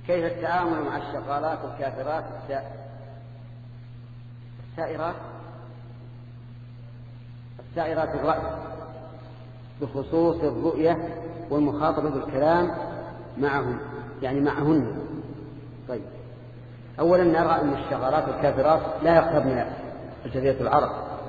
كيف التعامل مع الشغالات والكافرات السائرات الرأي بخصوص الرؤية والمخاطبة بالكلام معهم، يعني معهن. طيب، أولا نرى أن الشغالات والكافرات لا يقربن جزيرة العرب،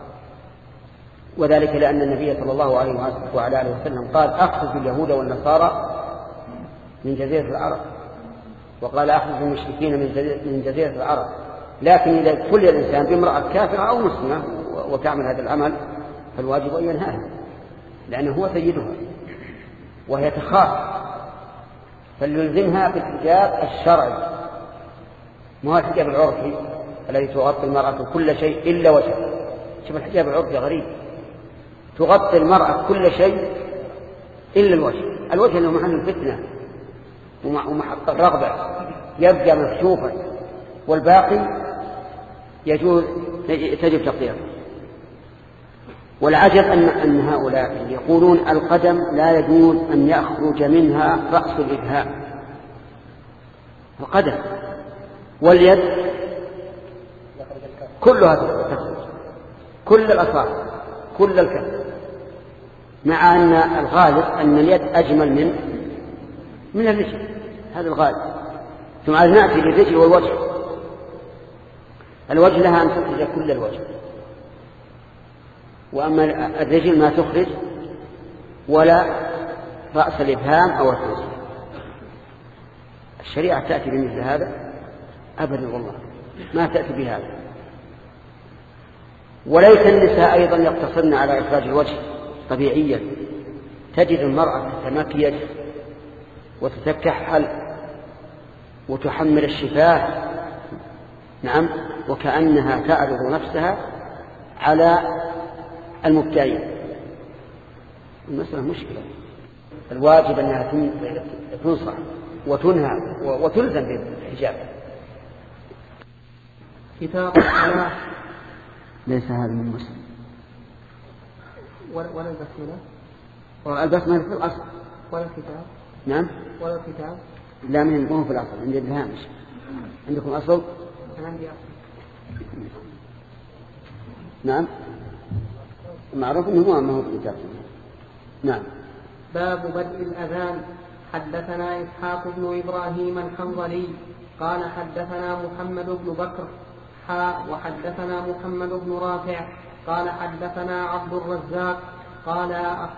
وذلك لأن النبي صلى الله عليه وعلى آله وسلم قال أخرج اليهود والنصارى من جزيرة العرب، وقال أخرج المشركين من جزيرة العرب. لكن إذا كل الإنسان بامرأة كافرة أو مسلمة وتعمل هذا العمل فالواجب أن ينهاها، لأنه هو سيدها وهي تخاف، فليلزمها بالحجاب الشرعي، ما هو الحجاب العرفي الذي تغطي المرأة كل شيء إلا وجهها. شوف الحجاب العرفي غريب، تغطي المرأة كل شيء إلا الوجه. الوجه أنه محل الفتنة ومحط الرغبة، يبقى مكشوفا، والباقي يجوز تجب تغطيته. والعجب أن هؤلاء يقولون القدم لا يجوز أن يخرج منها رأس الإبهام، القدم واليد كلها تخرج، كل الأصابع، كل الكف، مع أن الغالب أن اليد أجمل من الرجل، هذا الغالب. ثم نأتي للرجل والوجه. الوجه لها أن تخرج كل الوجه، وأما الرجل ما تخرج ولا رأس الإبهام أو الخنصر. الشريعة تأتي بمثل هذا؟ أبدا والله ما تأتي بهذا. وليس النساء أيضا يقتصرن على إخراج الوجه طبيعيا. تجد المرأة تتمكيج وتتكحل وتحمل الشفاه، نعم، وكأنها تعرض نفسها على المبتعين. المسألة مشكلة. الواجب أنها تنصح وتنهى وتلزم بالحجاب. كتاب الصلاة. ليس هذا من مسلم ولا البسملة، والبسملة في الأصل، ولا الكتاب. نعم، ولا الكتاب. لا، من يكون في الأصل عند الهامش. عندكم أصل؟ عندي أصل. نعم، معروف أنه ما هو الكتاب. نعم. باب بدء الأذان. حدثنا إسحاق بن إبراهيم الحنظلي قال حدثنا محمد بن بكر وحدثنا محمد بن رافع قال حدثنا عبد الرزاق قال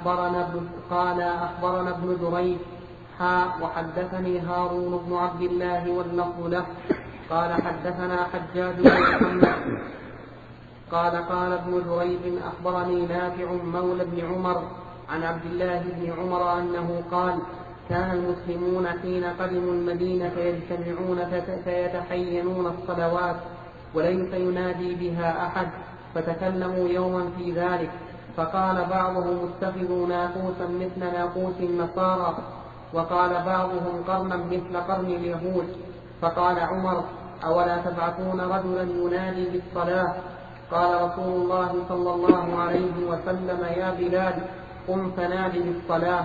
أخبرنا ابن جريج وحدثني هارون بن عبد الله واللفظ له قال حدثنا حجاج بن محمد قال ابن جريج أخبرني نافع مولى بن عمر عن عبد الله بن عمر أنه قال كان المسلمون حين قدموا المدينة يجتمعون فيتحينون الصلوات وليس ينادي بها أحد، فتكلموا يوما في ذلك، فقال بعضهم اتخذوا ناقوسا مثل ناقوس النصارى، وقال بعضهم قرنا مثل قرن اليهود. فقال عمر أولا تبعثون رجلا ينادي بالصلاة؟ قال رسول الله صلى الله عليه وسلم يا بلال قم فنادي بالصلاة.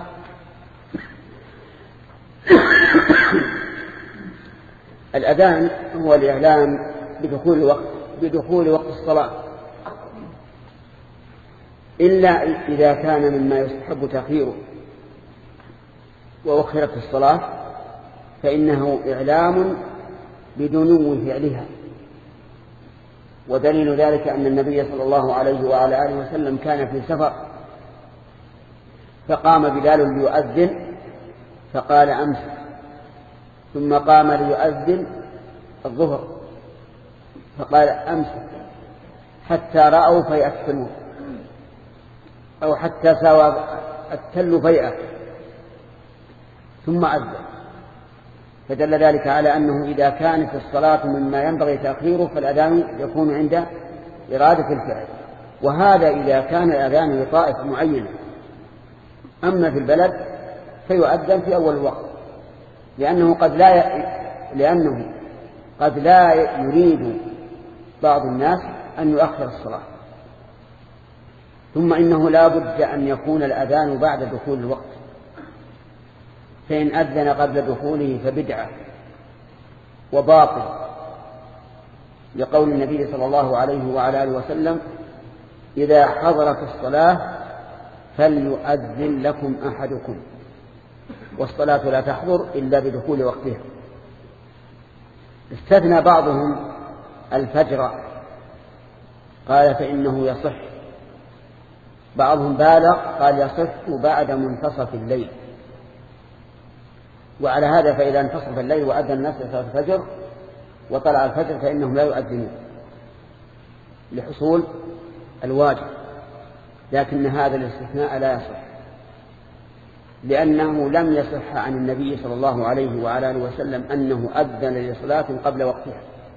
الأذان هو الإعلام بدخول وقت الصلاة، إلا إذا كان مما يستحب تأخيره وأخرت الصلاة فإنه إعلام بدنو فعلها. ودليل ذلك أن النبي صلى الله عليه وعلى آله وسلم كان في سفر، فقام بلال ليؤذن فقال أمسك، ثم قام ليؤذن الظهر فقال أمسك، حتى رأوا فيئة التنور أو حتى ساوى التل فيئة ثم أذن. فدل ذلك على أنه إذا كانت الصلاة مما ينبغي تأخيره فالأذان يكون عند إرادة الفعل، وهذا إذا كان الأذان لطائفة معينة. أما في البلد فيؤذن في أول الوقت، لأنه قد لا يريد بعض الناس أن يؤخر الصلاة. ثم إنه لا بد أن يكون الأذان بعد دخول الوقت، فإن أذن قبل دخوله فبدعة، وباطل، لقول النبي صلى الله عليه وعلى آله وسلم: إذا حضرت الصلاة فليؤذن لكم أحدكم، والصلاة لا تحضر إلا بدخول وقتها. استثنى بعضهم الفجر، قال فإنه يصح. بعضهم بالغ قال يصح بعد منتصف الليل. وعلى هذا فإذا انتصف الليل وأذن الناس لصلاة الفجر وطلع الفجر فإنهم لا يؤذنون لحصول الواجب، لكن هذا الاستثناء لا يصح، لأنه لم يصح عن النبي صلى الله عليه وعلى آله وسلم أنه أذن لصلاة قبل وقتها.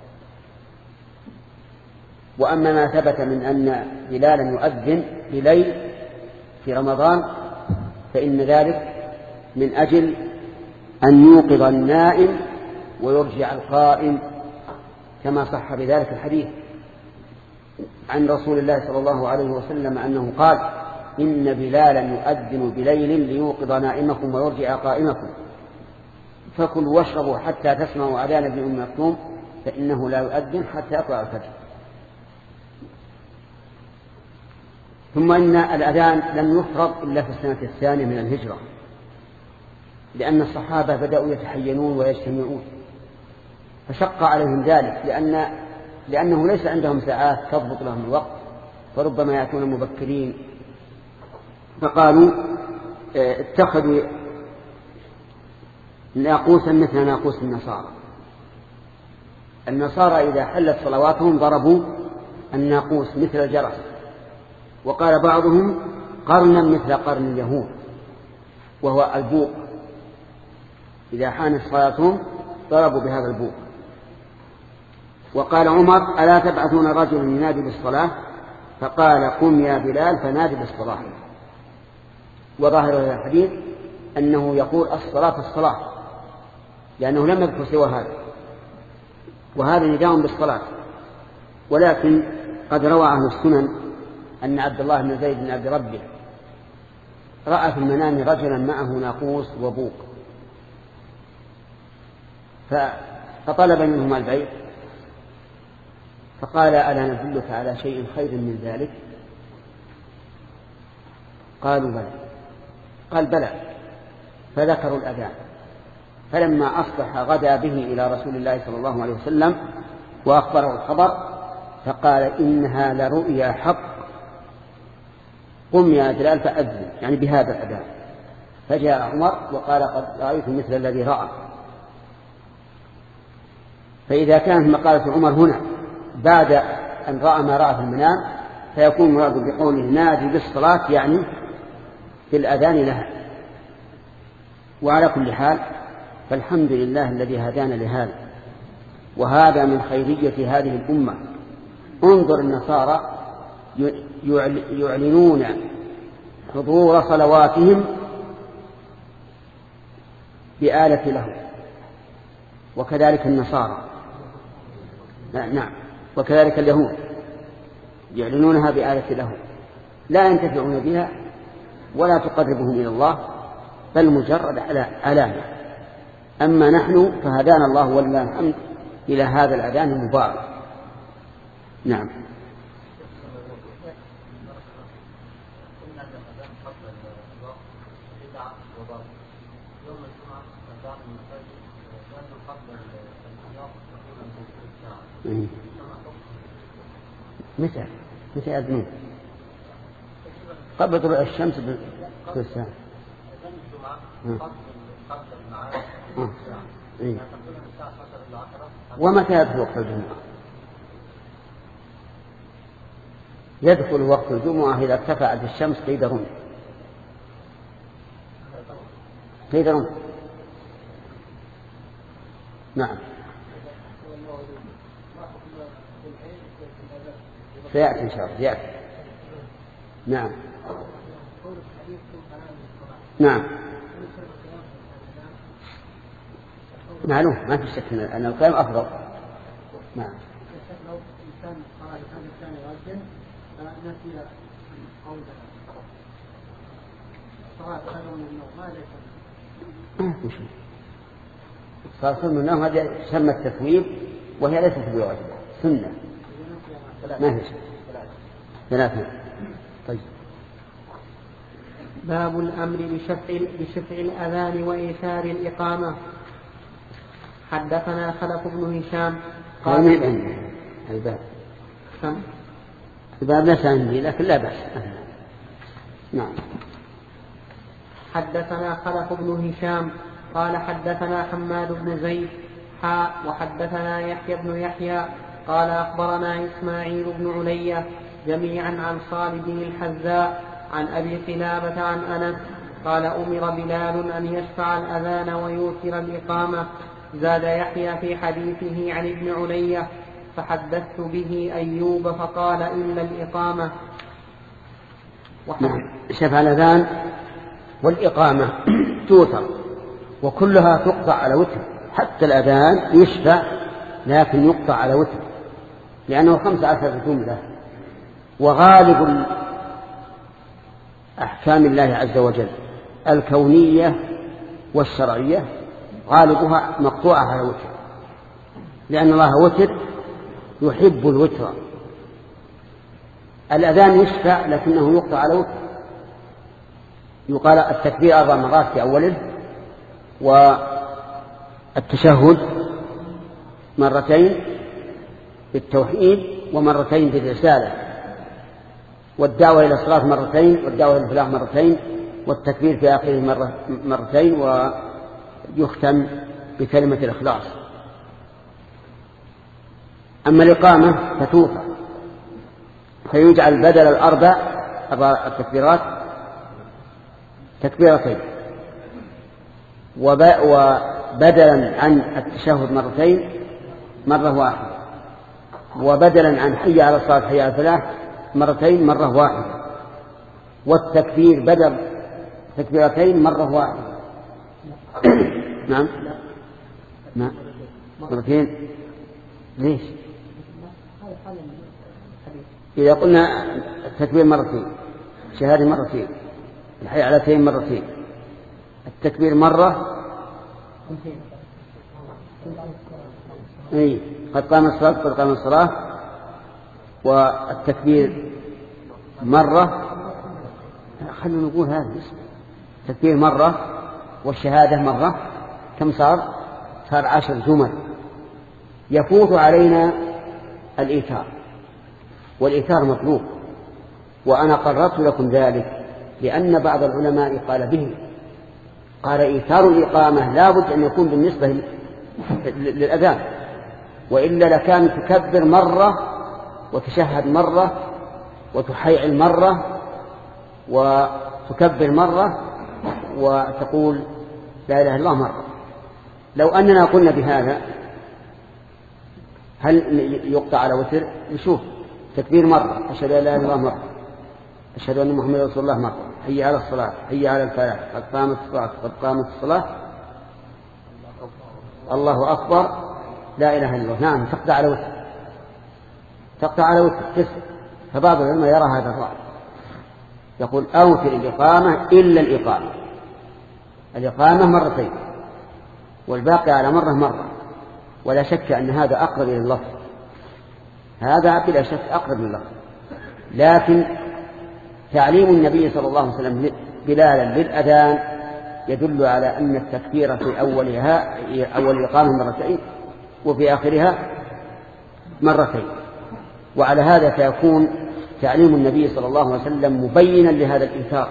وأما ما ثبت من أن بلالا يؤذن بليل في رمضان فإن ذلك من أجل أن يوقظ النائم ويرجع القائم، كما صح بذلك الحديث عن رسول الله صلى الله عليه وسلم أنه قال: إن بلالا يؤذن بليل ليوقظ نائمكم ويرجع قائمكم، فكلوا واشربوا حتى تسمعوا أذان ابن أم مكتوم فإنه لا يؤذن حتى يطلع الفجر. ثم إن الأذان لم يفرض إلا في السنة الثانية من الهجرة، لأن الصحابة بدأوا يتحينون ويجتمعون، فشق عليهم ذلك لأنه ليس عندهم ساعات تضبط لهم الوقت، فربما يأتون مبكرين، فقالوا اتخذوا ناقوسا مثل ناقوس النصارى. النصارى إذا حلت صلواتهم ضربوا الناقوس مثل الجرس، وقال بعضهم قرنا مثل قرن اليهود، وهو البوق، إذا حانت صلاتهم ضربوا بهذا البوق. وقال عمر: ألا تبعثون رجلا ينادي بالصلاة؟ فقال: قم يا بلال فنادي بالصلاة. وظاهر هذا الحديث أنه يقول الصلاة الصلاة، لأنه لم يذكر سوى هذا، وهذا نداء بالصلاة. ولكن قد روى أهل السنن أن عبد الله بن زيد بن عبد ربه رأى في المنام رجلا معه ناقوس وبوق، فطلب منهما البيع، فقال: ألا ندلك على شيء خير من ذلك؟ قالوا بلى. قال: بلى. فذكروا الأذان، فلما أصبح غدا به إلى رسول الله صلى الله عليه وسلم وأخبره الخبر، فقال: إنها لرؤيا حق، قم يا بلال فأذن، يعني بهذا الأذان. فجاء عمر وقال: قد رأيت مثل الذي رأى. فإذا كانت مقالة عمر هنا بعد أن رأى ما رأى في المنام، فيكون مراد بقوله نادي بالصلاة يعني بالأذان لها. وعلى كل حال فالحمد لله الذي هدانا لهذا، وهذا من خيرية هذه الأمة. انظر النصارى يعلنون حضور صلواتهم بآلة له، وكذلك النصارى، نعم، وكذلك اليهود يعلنونها بآلة له، لا ينتفعون بها ولا تقربهم إلى الله، بل مجرد علامة. أما نحن فهدانا الله ولله الحمد إلى هذا الأذان المبارك. نعم. متى يأذنون؟ قبل طلوع الشمس بالساعة. ومتى يدخل وقت الجمعة؟ يدخل وقت الجمعة إذا ارتفعت الشمس قيد رمح. نعم. سيأتي إن شاء الله، يأتي. نعم. نعم. معلوم، ما في شك أن القيام أفضل. نعم. صار سنة هذا تسمى التثويب وهي ليست بواجب سنة ما هي ثلاثة. طيب. باب الأمر بشفع الأذان وإيثار الإقامة. حدثنا خلف بن هشام قال الباب الباب ليس عندي لكن لا بأس. نعم. حدثنا خلف بن هشام قال حدثنا حماد بن زيد وحدثنا يحيى بن يحيى قال أخبرنا إسماعيل بن علية جميعا عن خالد الحذاء عن أبي قلابة عن أنس قال أمر بلال أن يشفع الأذان ويوتر الإقامة. زاد يحيى في حديثه عن ابن علية فحدثت به أيوب فقال إلا الإقامة. شفع الأذان والإقامة توتر وكلها تقطع على وتر، حتى الأذان يشفع لكن يقطع على وتر لأنه 15 جملة. وغالب أحكام الله عز وجل الكونية والشرعية غالبها مقطوعة على وتر، لأن الله وتر يحب الوتر. الأذان يشفع لكنه يقطع على وتر. يقال التكبير 4 مرات في أوله، والتشهد مرتين بالتوحيد ومرتين بالرسالة، والدعوة إلى الصلاة مرتين، والدعوة إلى الفلاح مرتين، والتكبير في آخره مرتين، ويختم بكلمة الإخلاص. أما الإقامة فتوفى فيجعل بدل الأربع التكبيرات تكبيرتين، وبدلا عن التشهد مرتين مرة واحدة، وبدلا عن حي على الصلاة حي على الفلاح مرتين مرة واحدة، والتكبير بدل تكبيرتين مرة واحدة. نعم مرتين. ليش؟ إذا قلنا التكبير مرتين، الشهادة مرتين، الحي على مرتين، التكبير مرة، قد قام الصلاة قد قام الصلاة، والتكبير مرة. خلونا نقول هذا التكبير مرة والشهادة مرة، كم صار 10 جمل. يفوت علينا الإيثار، والإيثار مطلوب، وأنا قررت لكم ذلك لأن بعض العلماء قال به، قال إيثار الإقامة لا بد أن يكون بالنسبة للأذان، وإلا لكان تكبر مرة وتشهد مرة وتحيعل مرة وتكبر مرة وتقول لا إله إلا الله مرة. لو أننا قلنا بهذا هل يقطع على وتر؟ نشوف تكبير مرة، أشهد أن لا إله إلا الله مرة، أشهد أن محمد رسول الله مرة، حي على الصلاة حي على الفلاح قد قامت الصلاة قد قامت الصلاة، الله أكبر لا إله إلا الله. نعم تقطع على وتر، تقطع على وتر. فبعض العلماء يرى هذا الرأي، يقول أوتر الإقامة إلا الإقامة، الإقامة مرتين والباقي على مرة، ولا شك أن هذا أقرب إلى اللفظ، هذا بلا شك أقرب إلى اللفظ. لكن تعليم النبي صلى الله عليه وسلم بلالا للأذان يدل على أن التكبير في أول الإقامة مرتين وفي آخرها مرتين، وعلى هذا فيكون تعليم النبي صلى الله عليه وسلم مبينا لهذا الإيثار.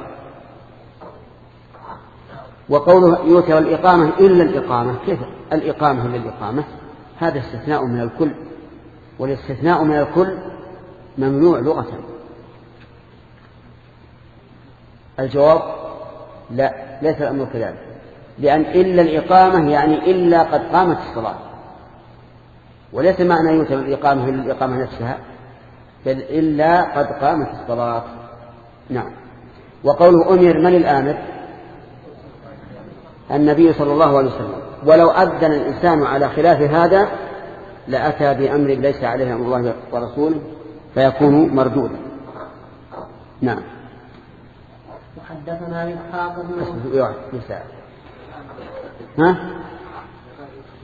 وقوله يوتر الإقامة إلا الإقامة، كيف الإقامة إلا الإقامة؟ هذا استثناء من الكل، والاستثناء من الكل ممنوع لغة. الجواب لا، ليس الأمر كذلك، لأن إلا الإقامة يعني إلا قد قامت الصلاة، وليس معنى يوتر الإقامة إلا الإقامة نفسها، بل إلا قد قامت الصلاة. نعم. وقوله أمر، من الآمر؟ النبي صلى الله عليه وسلم، ولو أذن الإنسان على خلاف هذا لأتى بأمر ليس عليه أمر الله ورسوله فيكون مردودا. نعم. حدثنا إسحاق بن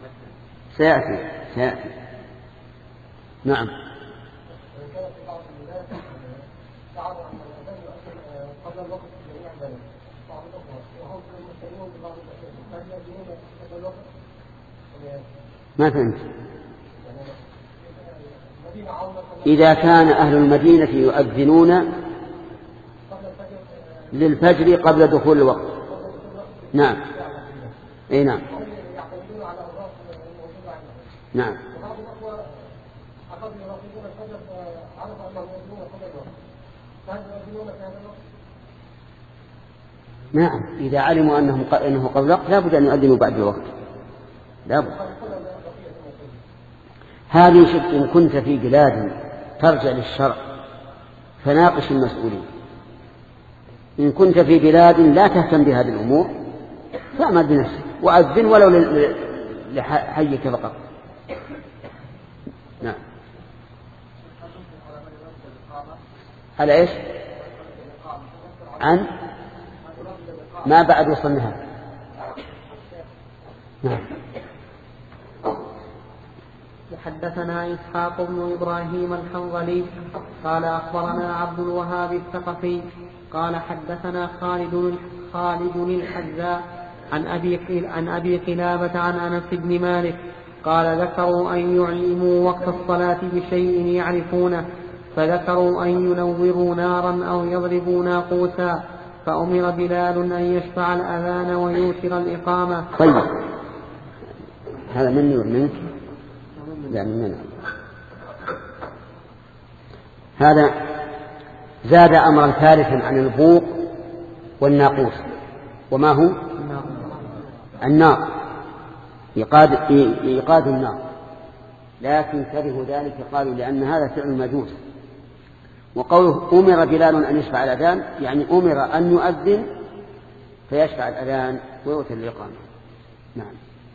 سيأتي. نعم. ما فهمت. إذا كان أهل المدينة يؤذنون للفجر قبل دخول الوقت. نعم. أي نعم. نعم. نعم. إذا علموا أنه قبل الوقت لا بد أن يؤذنوا بعد الوقت، لا بد. هذه شك إن كنت في بلاد ترجع للشرع فناقش المسؤولين. إن كنت في بلاد لا تهتم بهذه الأمور فأعمل بنفسك وأذن ولو لحيك فقط. نعم. على إيش؟ عن ما بعد وصلناها. نعم. حدثنا إسحاق بن إبراهيم الحنظلي قال أخبرنا عبد الوهاب الثقفي قال حدثنا خالد الحذاء عن أبي قلابة عن أنس بن مالك قال ذكروا أن يعلموا وقت الصلاة بشيء يعرفونه، فذكروا أن ينوروا نارا أو يضربوا ناقوسا، فأمر بلال أن يشفع الأذان ويوتر الإقامة. طيب، هذا مني ومنك؟ لا مننا. هذا زاد أمرا ثالثا عن البوق والناقوس، وما هو؟ النار، إيقاد النار، لكن كره ذلك قالوا لأن هذا فعل المجوس. وقوله أمر بلال أن يشفع الأذان يعني أمر أن يؤذن فيشفع الأذان ويوتر الإقامة. نعم.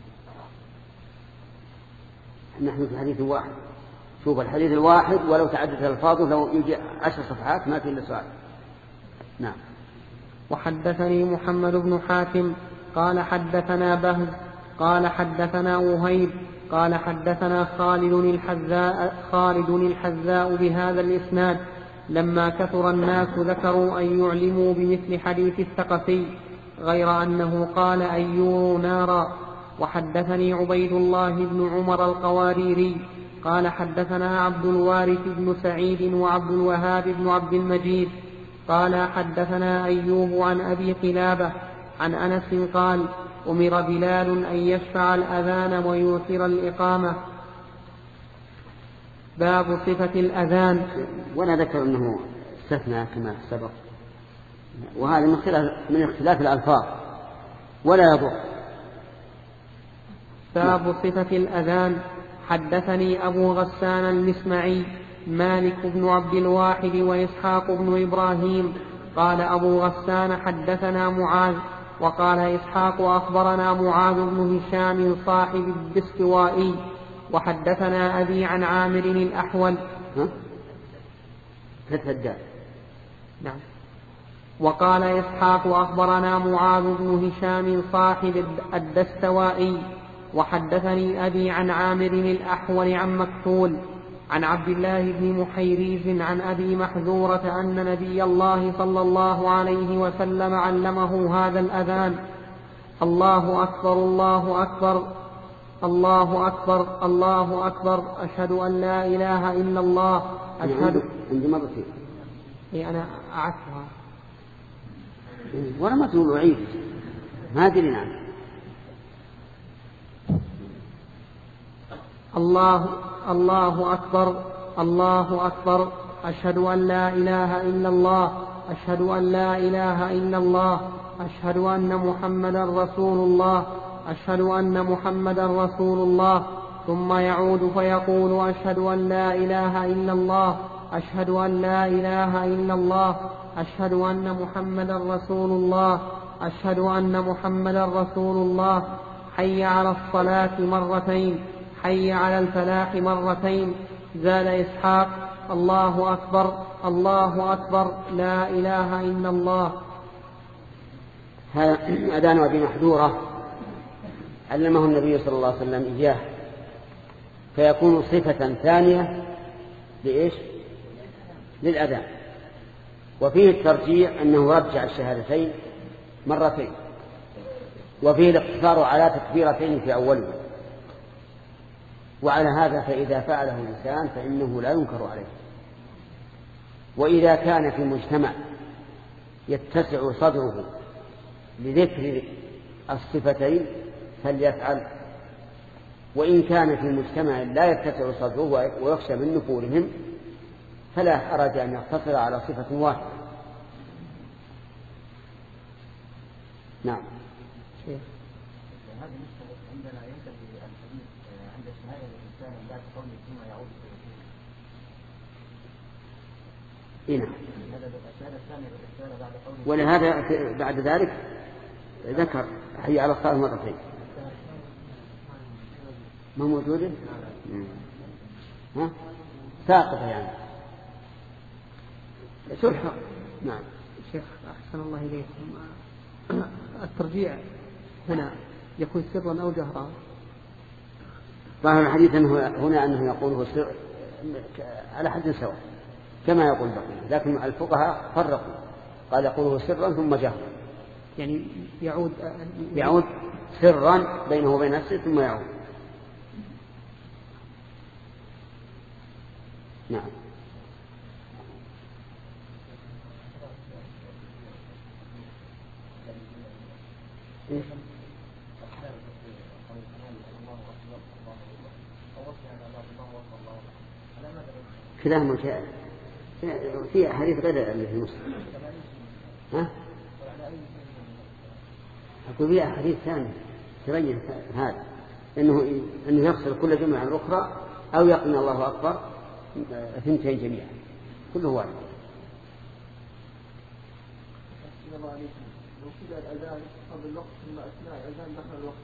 نحن في حديث واحد، شوف الحديث الواحد ولو تعددت الألفاظه لو يجي 10 صفحات ما في إلا سؤال. نعم. وحدثني محمد بن حاتم قال حدثنا بهز قال حدثنا وهيب قال حدثنا خالد الحذاء بهذا الإسناد لما كثر الناس ذكروا أن يعلموا بمثل حديث الثقفي غير أنه قال أن يوروا نارا. وحدثني عبيد الله بن عمر القواريري قال حدثنا عبد الوارث بن سعيد وعبد الوهاب بن عبد المجيد قال حدثنا أيوب عن أبي قلابة عن أنس قال أمر بلال أن يشفع الأذان ويوتر الإقامة. باب صفة الأذان. ولا ذكر أنه استثنى كما سبق، وهذا من اختلاف الألفاظ ولا يضر. باب صفة الأذان. حدثني أبو غسان المسمعي مالك بن عبد الواحد وإسحاق بن إبراهيم قال أبو غسان حدثنا معاذ وقال إسحاق أخبرنا معاذ بن هشام صاحب الدستوائي وحدثنا أبي عن عامر الأحول. نعم. وقال إسحاق أخبرنا معاذ بن هشام صاحب الدستوائي وحدثني أبي عن عامر الأحول عن مكحول عن عبد الله بن محيريز عن أبي محذورة أن نبي الله صلى الله عليه وسلم علمه هذا الأذان: الله أكبر الله أكبر الله أكبر الله أكبر أشهد أن لا إله إلا الله أشهد. عندي مرتين. أنا أعرفها ولا ما تقول عيد ما أدري. نعم. الله أكبر الله أكبر أشهد أن لا إله إلا الله أشهد أن لا إله إلا الله أشهد أن محمدا رسول الله أشهد أن محمدا رسول الله. ثم يعود فيقول أشهد أن لا إله إلا الله أشهد أن لا إله إلا الله أشهد أن محمدا رسول الله أشهد أن محمدا رسول الله. حي على الصلاة مرتين حي على الفلاح مرتين. زاد إسحاق: الله أكبر الله أكبر لا إله إلا الله. هذا أذان أبي محذورة علمه النبي صلى الله عليه وسلم إياه، فيكون صفة ثانية لإيش؟ للأذان. وفيه الترجيع أنه رجع الشهادتين مرتين، وفيه الاقتصار على تكبيرتين في أوله. وعلى هذا فإذا فعله الإنسان فإنه لا ينكر عليه. وإذا كان في مجتمع يتسع صدره لذكر الصفتين فليفعل، وإن كان في مجتمع لا يتسع صدره ويخشى من نفورهم فلا حرج أن يقتصر على صفة واحدة. نعم. هذا عندنا ينتهي الحديث عند شهادة الإنسان لا تقوم ثم يعود نعم. ولهذا بعد ذلك ذكر حي على الصلاة مرتين. ما موجودة؟ ها؟ ساقطة يعني سلحة. نعم. شيخ أحسن الله إليكم، الترجيع هنا يكون سرا أو جهرا؟ ظاهر الحديث هنا أنه يقوله سر على حد سواء كما يقول بقية، لكن الفقهاء فرقوا، قال يقوله سرا ثم جهرا، يعني يعود سرا بينه وبين نفسه ثم يعود. نعم. كلام في حديث غير اللي في مسلم. ها؟ أقول فيها حديث ثاني تبين هذا إنه يفصل كل جملة عن الأخرى أو يقول الله أكبر ثنتين جميعا كله واحد. لو كده الأذان قبل الوقت ثم أثناء الأذان دخل الوقت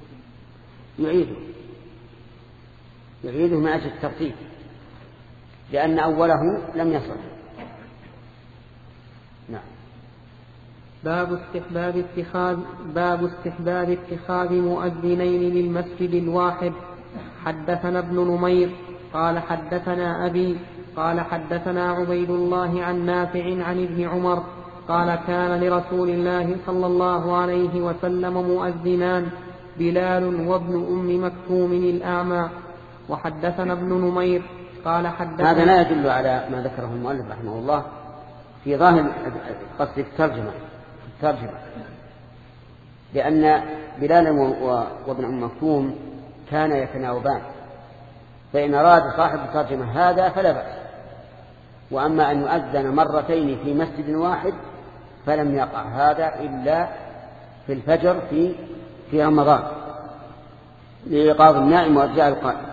يعيده من أجل الترتيب لأن أوله لم يصل. نعم. باب استحباب اتخاذ مؤذنين للمسجد الواحد. حدثنا ابن نمير قال حدثنا أبي قال حدثنا عبيد الله عن نافع عن ابن عمر قال كان لرسول الله صلى الله عليه وسلم مؤذنان بلال وابن أم مكتوم الأعمى. وحدثنا ابن نمير قال حدثنا. هذا لا يدل على ما ذكره المؤلف رحمه الله في ظاهر قصد الترجمة لأن بلال وابن أم مكتوم كان يتناوبان، فإن أراد صاحب الترجمة هذا فلا بأس. وأما أن يؤذن مرتين في مسجد واحد فلم يقع هذا إلا في الفجر في رمضان لإيقاظ النائم وإرجاع القائم.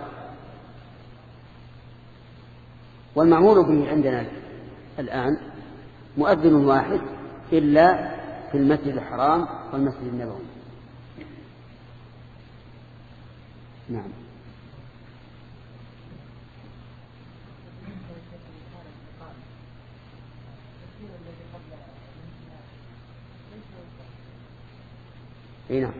والمعمول به عندنا الآن مؤذن واحد إلا في المسجد الحرام والمسجد النبوي. نعم. اي نعم.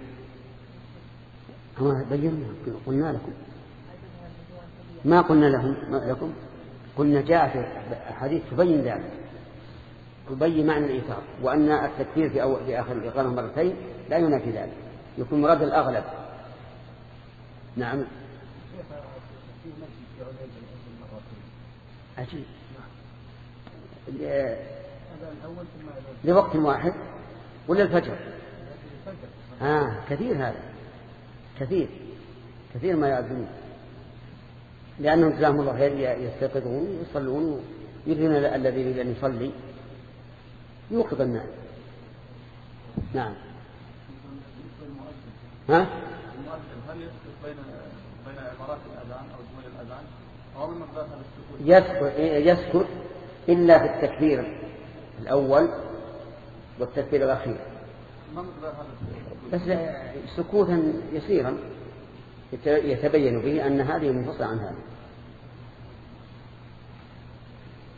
هو بينا قلنا لكم ما قلنا لكم قلنا جاء في حديث تبين ذلك، تبين معنى الإيثار، وأن التكفير في آخر الإقامة مرتين لا ينافي ذلك، يكون مراد الأغلب. نعم. عجيب. لوقت واحد ولا الفجر؟ كثير هذا، كثير ما يأذنون، لأنهم جزاهم الله خير يستيقظون يصلون يذن الذي يريد أن يصلي يوقظ الناس. نعم. ها؟ هل بين عبارات الأذان أو جمل الأذان أو من مقدار هذا السكوت؟ يسكت إلا في التكبير الأول والتكبير الأخير، بس سكوتا يسيرا يتبين به أن هذه منفصلة عن هذه.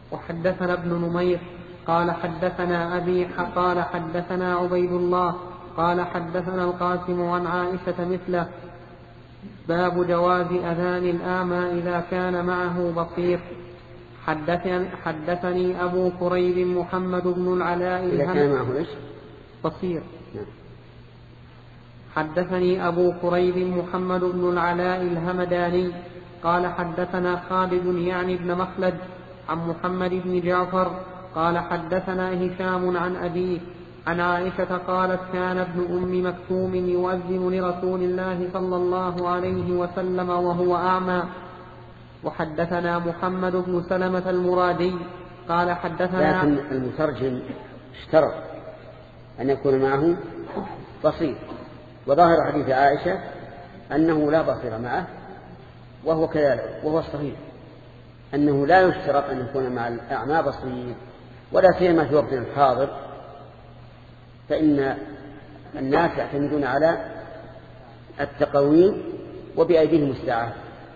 وحدثنا ابن نمير قال حدثنا أبي قال حدثنا عبيد الله قال حدثنا القاسم عن عائشة مثله. باب جواز أذان الأعمى إذا كان معه بصير. حدثني أبو كريب محمد بن العلاء إذا كان معه إيش؟ بصير. حدثني أبو كريب محمد بن العلاء الهمداني قال حدثنا خالد يعني بن مخلد عن محمد بن جعفر قال حدثنا هشام عن أبيه عن عائشة قالت كان ابن أم مكتوم يؤذن لرسول الله صلى الله عليه وسلم وهو أعمى. وحدثنا محمد بن سلمة المرادي قال حدثنا. لكن المترجم اشترط أن يكون معه بصير، وظاهر حديث عائشة أنه لا بصير معه، وهو كذلك، وهو الصحيح أنه لا يشترط أن يكون مع الأعمى بصير، ولا سيما في وقت الحاضر، فإن الناس يعتمدون على التقويم وبأيديهم الساعة.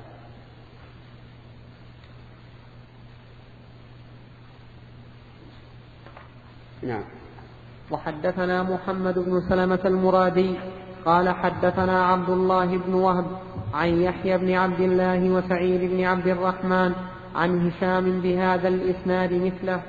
نعم. وحدثنا محمد بن سلمة المرادي قال حدثنا عبد الله بن وهب عن يحيى بن عبد الله وسعيد بن عبد الرحمن عن هشام بهذا الإسناد مثله.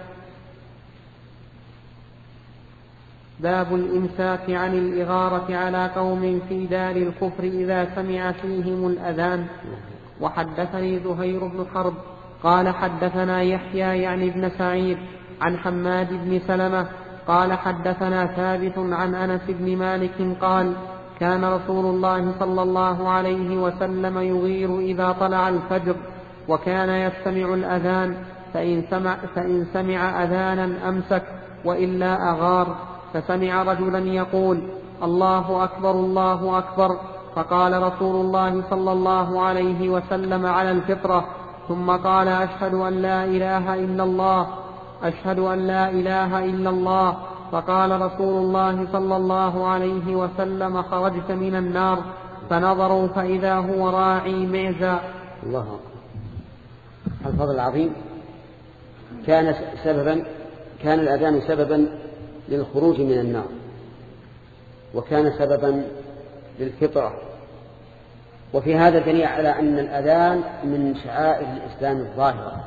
باب الإمساك عن الإغارة على قوم في دار الكفر إذا سمع فيهم الأذان. وحدثني زهير بن حرب قال حدثنا يحيى يعني بن سعيد عن حماد بن سلمة قال حدثنا ثابت عن أنس بن مالك قال كان رسول الله صلى الله عليه وسلم يغير إذا طلع الفجر، وكان يستمع الأذان، فإن سمع أذانا أمسك وإلا أغار. فسمع رجلا يقول الله أكبر الله أكبر، فقال رسول الله صلى الله عليه وسلم على الفطرة، ثم قال أشهد أن لا إله إلا الله، أشهد أن لا إله إلا الله. فقال رسول الله صلى الله عليه وسلم خرجت من النار. فنظروا فإذا هو راعي معزى. الله أكبر. الفضل العظيم. كان الأذان سببا للخروج من النار، وكان سببا للفطرة. وفي هذا دليل على أن الأذان من شعائر الإسلام الظاهرة،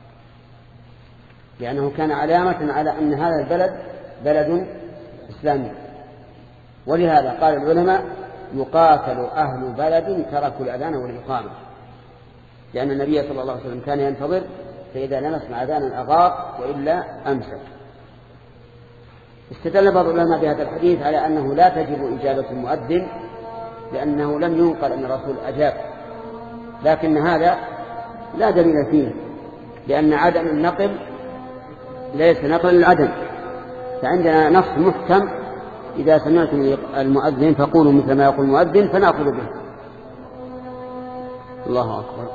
لأنه كان علامة على أن هذا البلد بلد إسلامي. ولهذا قال العلماء يقاتل أهل بلد تركوا الأذان والإقامة، لأن النبي صلى الله عليه وسلم كان ينتظر، فإذا لم يسمع أذانا أغار وإلا أمسك. استدل بعض العلماء بهذا الحديث على أنه لا تجب إجابة المؤذن، لأنه لم ينقل أن الرسول أجاب، لكن هذا لا دليل فيه، لأن عدم النقل ليس نقل العدم. فعندنا نص محكم إذا سمعتم المؤذن فقولوا مثل ما يقول المؤذن فنأخذ به. الله أكبر.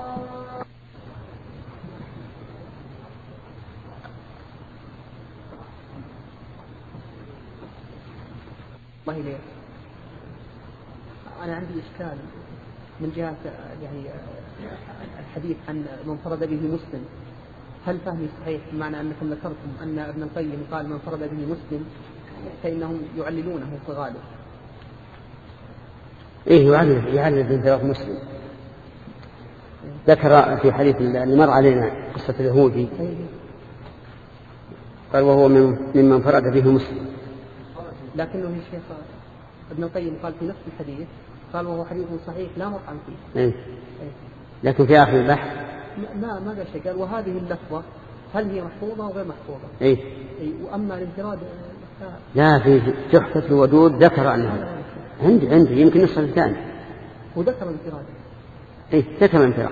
الله إليك. أنا عندي إشكال من جهة يعني الحديث عن من فرد به مسلم. هل فهمي صحيح بمعنى أنكم ذكرتم أن ابن القيم قال من فرد به مسلم فإنهم يعللونه في غالب؟ إيه يعلل بنت مسلم. ذكر في حديث اللي مر علينا قصة اليهودي قال وهو ممن فرد به مسلم، لكنه الشيخ ابن القيم قال في نفس الحديث قال وهو حديث صحيح لا مطعن فيه. إيه. لكن في آخر البحث ما قال شيء، قال وهذه اللفظة هل هي محفوظة أو غير محفوظة؟ إيه. وأما الانفراد لا، في تحفة الودود ذكر أنها عندي يمكن نصف الثاني وذكر الانفراد. إيه ذكر الانفراد،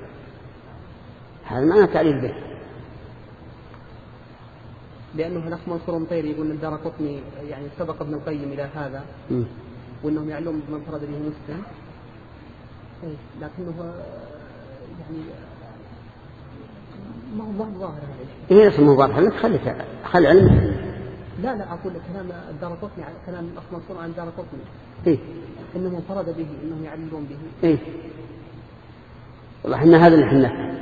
هذا معنى تعليل به، لأنه نفس منصور مطيري يقول أن الدارقطني يعني سبق ابن القيم إلى هذا وأنهم يعلمون بمن فرد به مسلم، لكنه يعني ما هو ظاهر هذا. إيه اسمه واضح لك، خلي علم. لا أقول لك كلام الدارقطني، كلام الأخ منصور عن الدارقطني. إيه إنهم فرد به، إنهم يعلمون به. إيه والله إحنا هذا اللي إحنا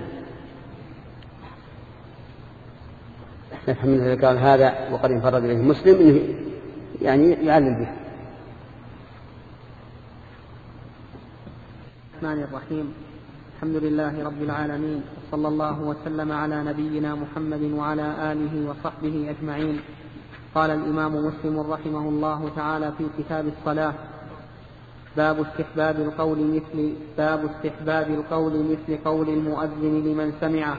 نفهم منه. قال هذا وقد انفرد به مسلم إنه يعني يعلم به. الرحمن الرحيم. الحمد لله رب العالمين، وصلى الله وسلم على نبينا محمد وعلى آله وصحبه أجمعين. قال الإمام مسلم رحمه الله تعالى في كتاب الصلاة: باب استحباب القول مثل قول المؤذن لمن سمعه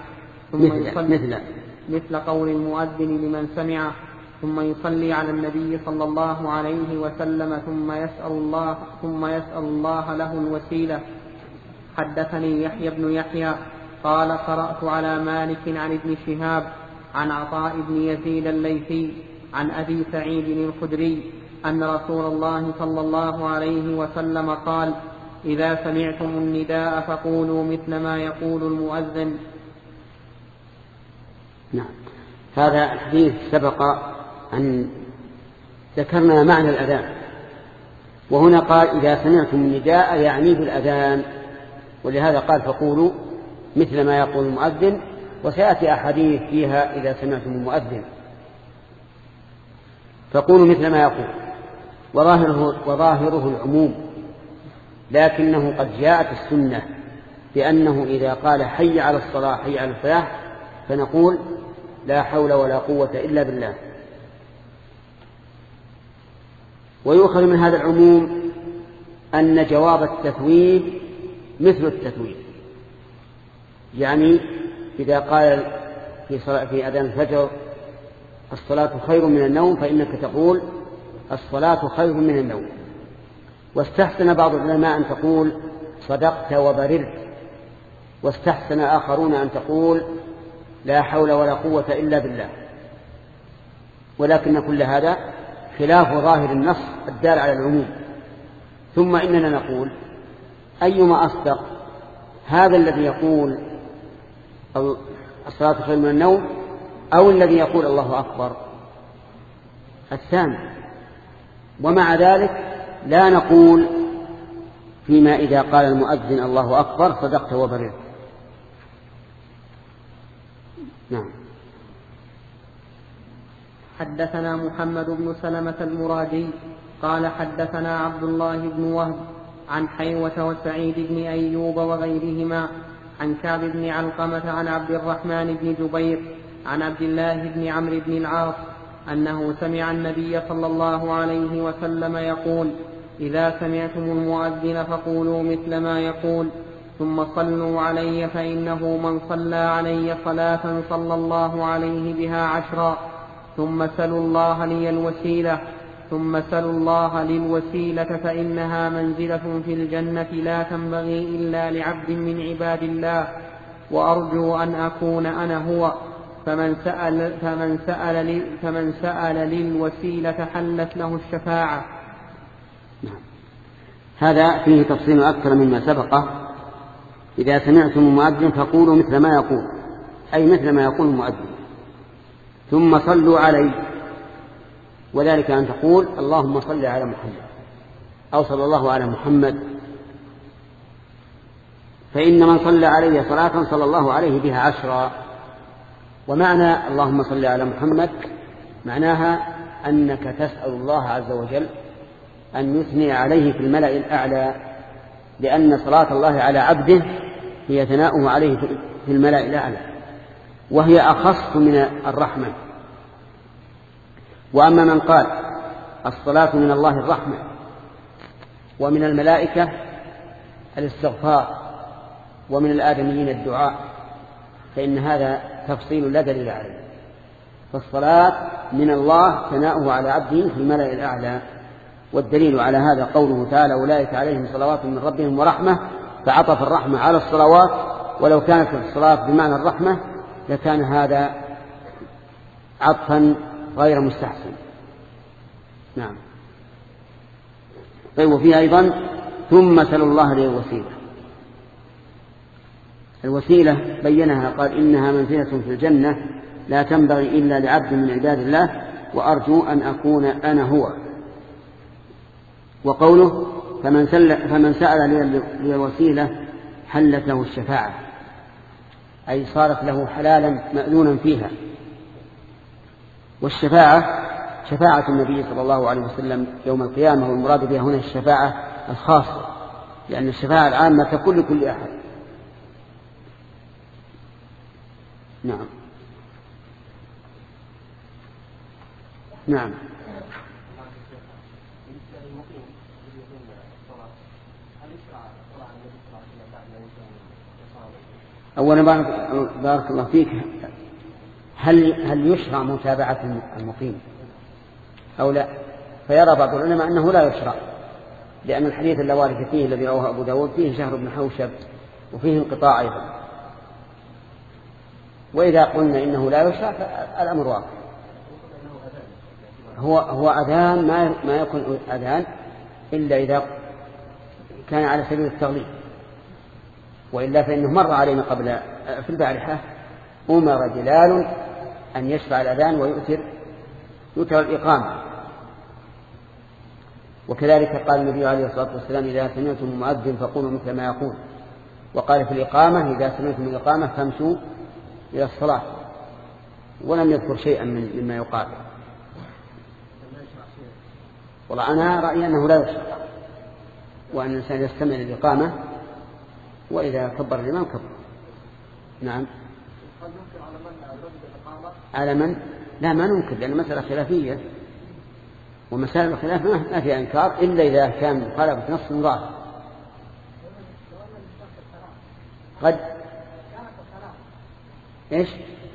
مثل قول المؤذن لمن سمعه ثم يصلي على النبي صلى الله عليه وسلم ثم يسأل الله له الوسيلة. حدثني يحيى بن يحيى قال: قرأت على مالك عن ابن شهاب عن عطاء بن يزيد الليثي عن أبي سعيد الخدري أن رسول الله صلى الله عليه وسلم قال: إذا سمعتم النداء فقولوا مثل ما يقول المؤذن. نعم، هذا الحديث سبق أن ذكرنا معنى الأذان، وهنا قال: إذا سمعتم النداء يعني بالأذان، ولهذا قال: فقولوا مثل ما يقول المؤذن. وسيأتي أحاديث فيها إذا سمعتم المؤذن فقولوا مثل ما يقول، وظاهره العموم، لكنه قد جاءت السنة بأنه إذا قال حي على الصلاة حي على الفلاح فنقول لا حول ولا قوة إلا بالله. ويؤخذ من هذا العموم أن جواب التثويب مثل التثويب، يعني إذا قال في أذان الفجر الصلاة خير من النوم فإنك تقول الصلاة خير من النوم. واستحسن بعض العلماء أن تقول صدقت وبررت، واستحسن آخرون أن تقول لا حول ولا قوة إلا بالله. ولكن كل هذا خلاف ظاهر النص الدال على العموم. ثم إننا نقول أيما أصدق، هذا الذي يقول الصلاة خير من النوم أو الذي يقول الله أكبر؟ الثاني. ومع ذلك لا نقول فيما إذا قال المؤذن الله أكبر صدقت وبررت. نعم. حدثنا محمد بن سلمة المرادي قال: حدثنا عبد الله بن وهب عن حيوة وسعيد بن أيوب وغيرهما عن كعب بن علقمة عن عبد الرحمن بن جبير عن عبد الله بن عمرو بن العاص أنه سمع النبي صلى الله عليه وسلم يقول: إذا سمعتم المؤذن فقولوا مثل ما يقول، ثم صلوا علي فإنه من صلى علي صلاة صلى الله عليه بها 10، ثم سلوا الله لي الوسيلة، ثم سلوا الله للوسيلة فإنها منزلة في الجنة لا تنبغي إلا لعبد من عباد الله، وأرجو أن أكون أنا هو، فمن سأل للوسيلة حلت له الشفاعة. هذا فيه تفصيل أكثر مما سبقه. إذا سمعتم المؤذن فقولوا مثل ما يقول، أي مثل ما يقول المؤذن، ثم صلوا عليه، وذلك أن تقول اللهم صل على محمد أو صلى الله على محمد، فإن من صلى عليه صلاة صلى الله عليه بها 10. ومعنى اللهم صل على محمد معناها أنك تسأل الله عز وجل أن يثني عليه في الملأ الأعلى، لأن صلاة الله على عبده هي ثناؤه عليه في الملأ الأعلى، وهي أخص من الرحمة. وأما من قال الصلاة من الله الرحمة ومن الملائكة الاستغفار ومن الآدميين الدعاء، فإن هذا تفصيل لا دليل عليه. فالصلاة من الله ثناؤه على عبده في الملأ الأعلى، والدليل على هذا قوله تعالى: أولئك عليهم صلوات من ربهم ورحمة، فعطف الرحمة على الصلوات، ولو كانت الصلاة بمعنى الرحمة لكان هذا عطفا غير مستحسن. نعم. طيب، وفيها أيضا ثم سلوا الله لي الوسيلة. الوسيلة بينها قال: إنها منزلة في الجنة لا تنبغي إلا لعبد من عباد الله، وأرجو أن أكون أنا هو. وقوله فمن سأل لي الوسيلة حلت له الشفاعة، أي صارت له حلالا مأذونا فيها. والشفاعة شفاعة النبي صلى الله عليه وسلم يوم القيامة، والمراد بها هنا الشفاعة الخاصة، لأن الشفاعة العامة تكون لكل أحد. نعم. نعم. أولا بارك الله فيك، هل يشرع متابعة المقيم أو لا؟ فيرى بعض العلماء أنه لا يشرع، لأن الحديث اللوارد فيه الذي رواه أبو داود فيه شهر بن حوشب وفيه انقطاع أيضا. وإذا قلنا إنه لا يشرع فالأمر واضح. هو أذان ما يكون أذان إلا إذا كان على سبيل التغليب، وإلا فإنه مر علينا قبل في البارحة أمر بلال أن يشفع الأذان ويؤثر الإقامة. وكذلك قال النبي عليه الصلاة والسلام إذا سمعتم المؤذن فقولوا مثل ما يقول. وقال في الإقامة إذا سمعتم الإقامة فامشوا إلى الصلاة، ولم يذكر شيئا مما يقال. والله أنا رأيي أنه لا يشرع، وأن الإنسان يستمع للإقامة وإذا كبر الإمام كبر. نعم. على من؟ لا، ما ننكر، لأن مسألة خلافية، ومسائل الخلاف ما فيها إنكار إلا إذا كان مخالفة نص ظاهر. قد إيش؟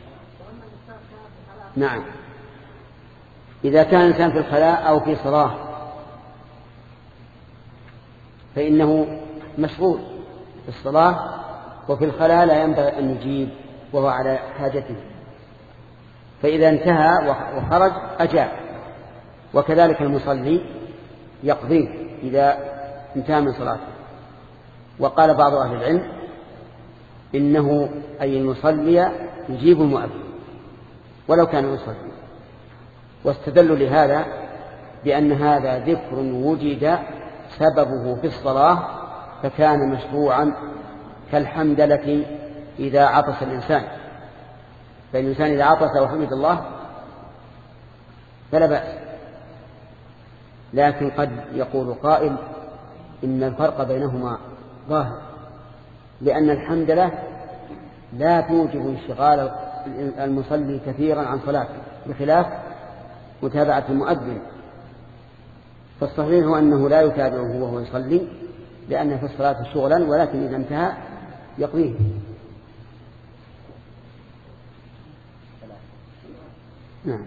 نعم، إذا كان الإنسان في الخلاء أو في صلاة فإنه مشغول في الصلاة، وفي الخلاء لا ينبغي أن يجيب وهو على حاجته، فإذا انتهى وخرج أجاب. وكذلك المصلي يقضيه إذا انتهى من صلاته. وقال بعض أهل العلم إنه أي المصلي يجيب المؤذن ولو كان يصلي، واستدلوا لهذا بأن هذا ذكر وجد سببه في الصلاة فكان مشروعا كالحمدلة إذا عطس الإنسان. فالإنسان إذا عطس وحمد الله فلا بأس، لكن قد يقول قائل إن الفرق بينهما ظاهر، لأن الحمدلة لا توجب انشغال المصلي كثيرا عن صلاته بخلاف متابعة المؤذن. فالصحيح هو أنه لا يتابعه وهو يصلي لأن في الصلاة شغلا، ولكن إذا انتهى يقضيه. نعم.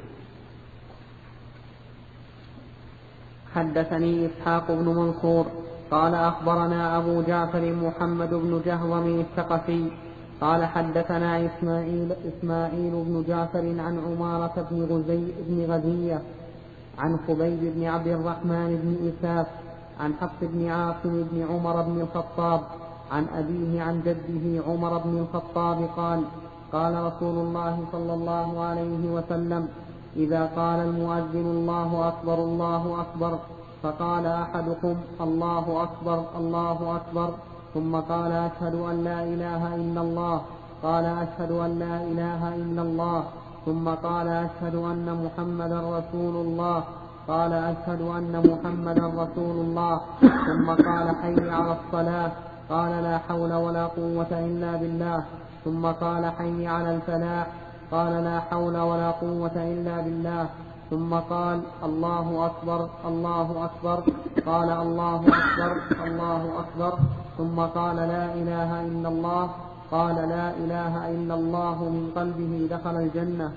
حدثني إسحاق بن منصور قال أخبرنا أبو جعفر محمد بن جهوم الثقفي قال حدثنا إسماعيل بن جعفر عن عمارة بن غزية عن خبيب بن عبد الرحمن بن إساف عن حفص بن عاصم بن عمر بن الخطاب عن أبيه عن جده عمر بن الخطاب قال قال رسول الله صلى الله عليه وسلم إذا قال المؤذن الله أكبر الله أكبر فقال أحدكم الله أكبر الله أكبر ثم قال أشهد أن لا إله إلا الله قال أشهد أن لا إله إلا الله ثم قال أشهد أن محمدا رسول الله قال أشهد أن محمدا رسول الله ثم قال حي على الصلاة قال لا حول ولا قوة إلا بالله ثم قال حي على الفلاح قال لا حول ولا قوة إلا بالله ثم قال الله أكبر الله أكبر قال الله أكبر الله أكبر ثم قال لا إله إلا الله قال لا إله إلا الله من قلبه دخل الجنة.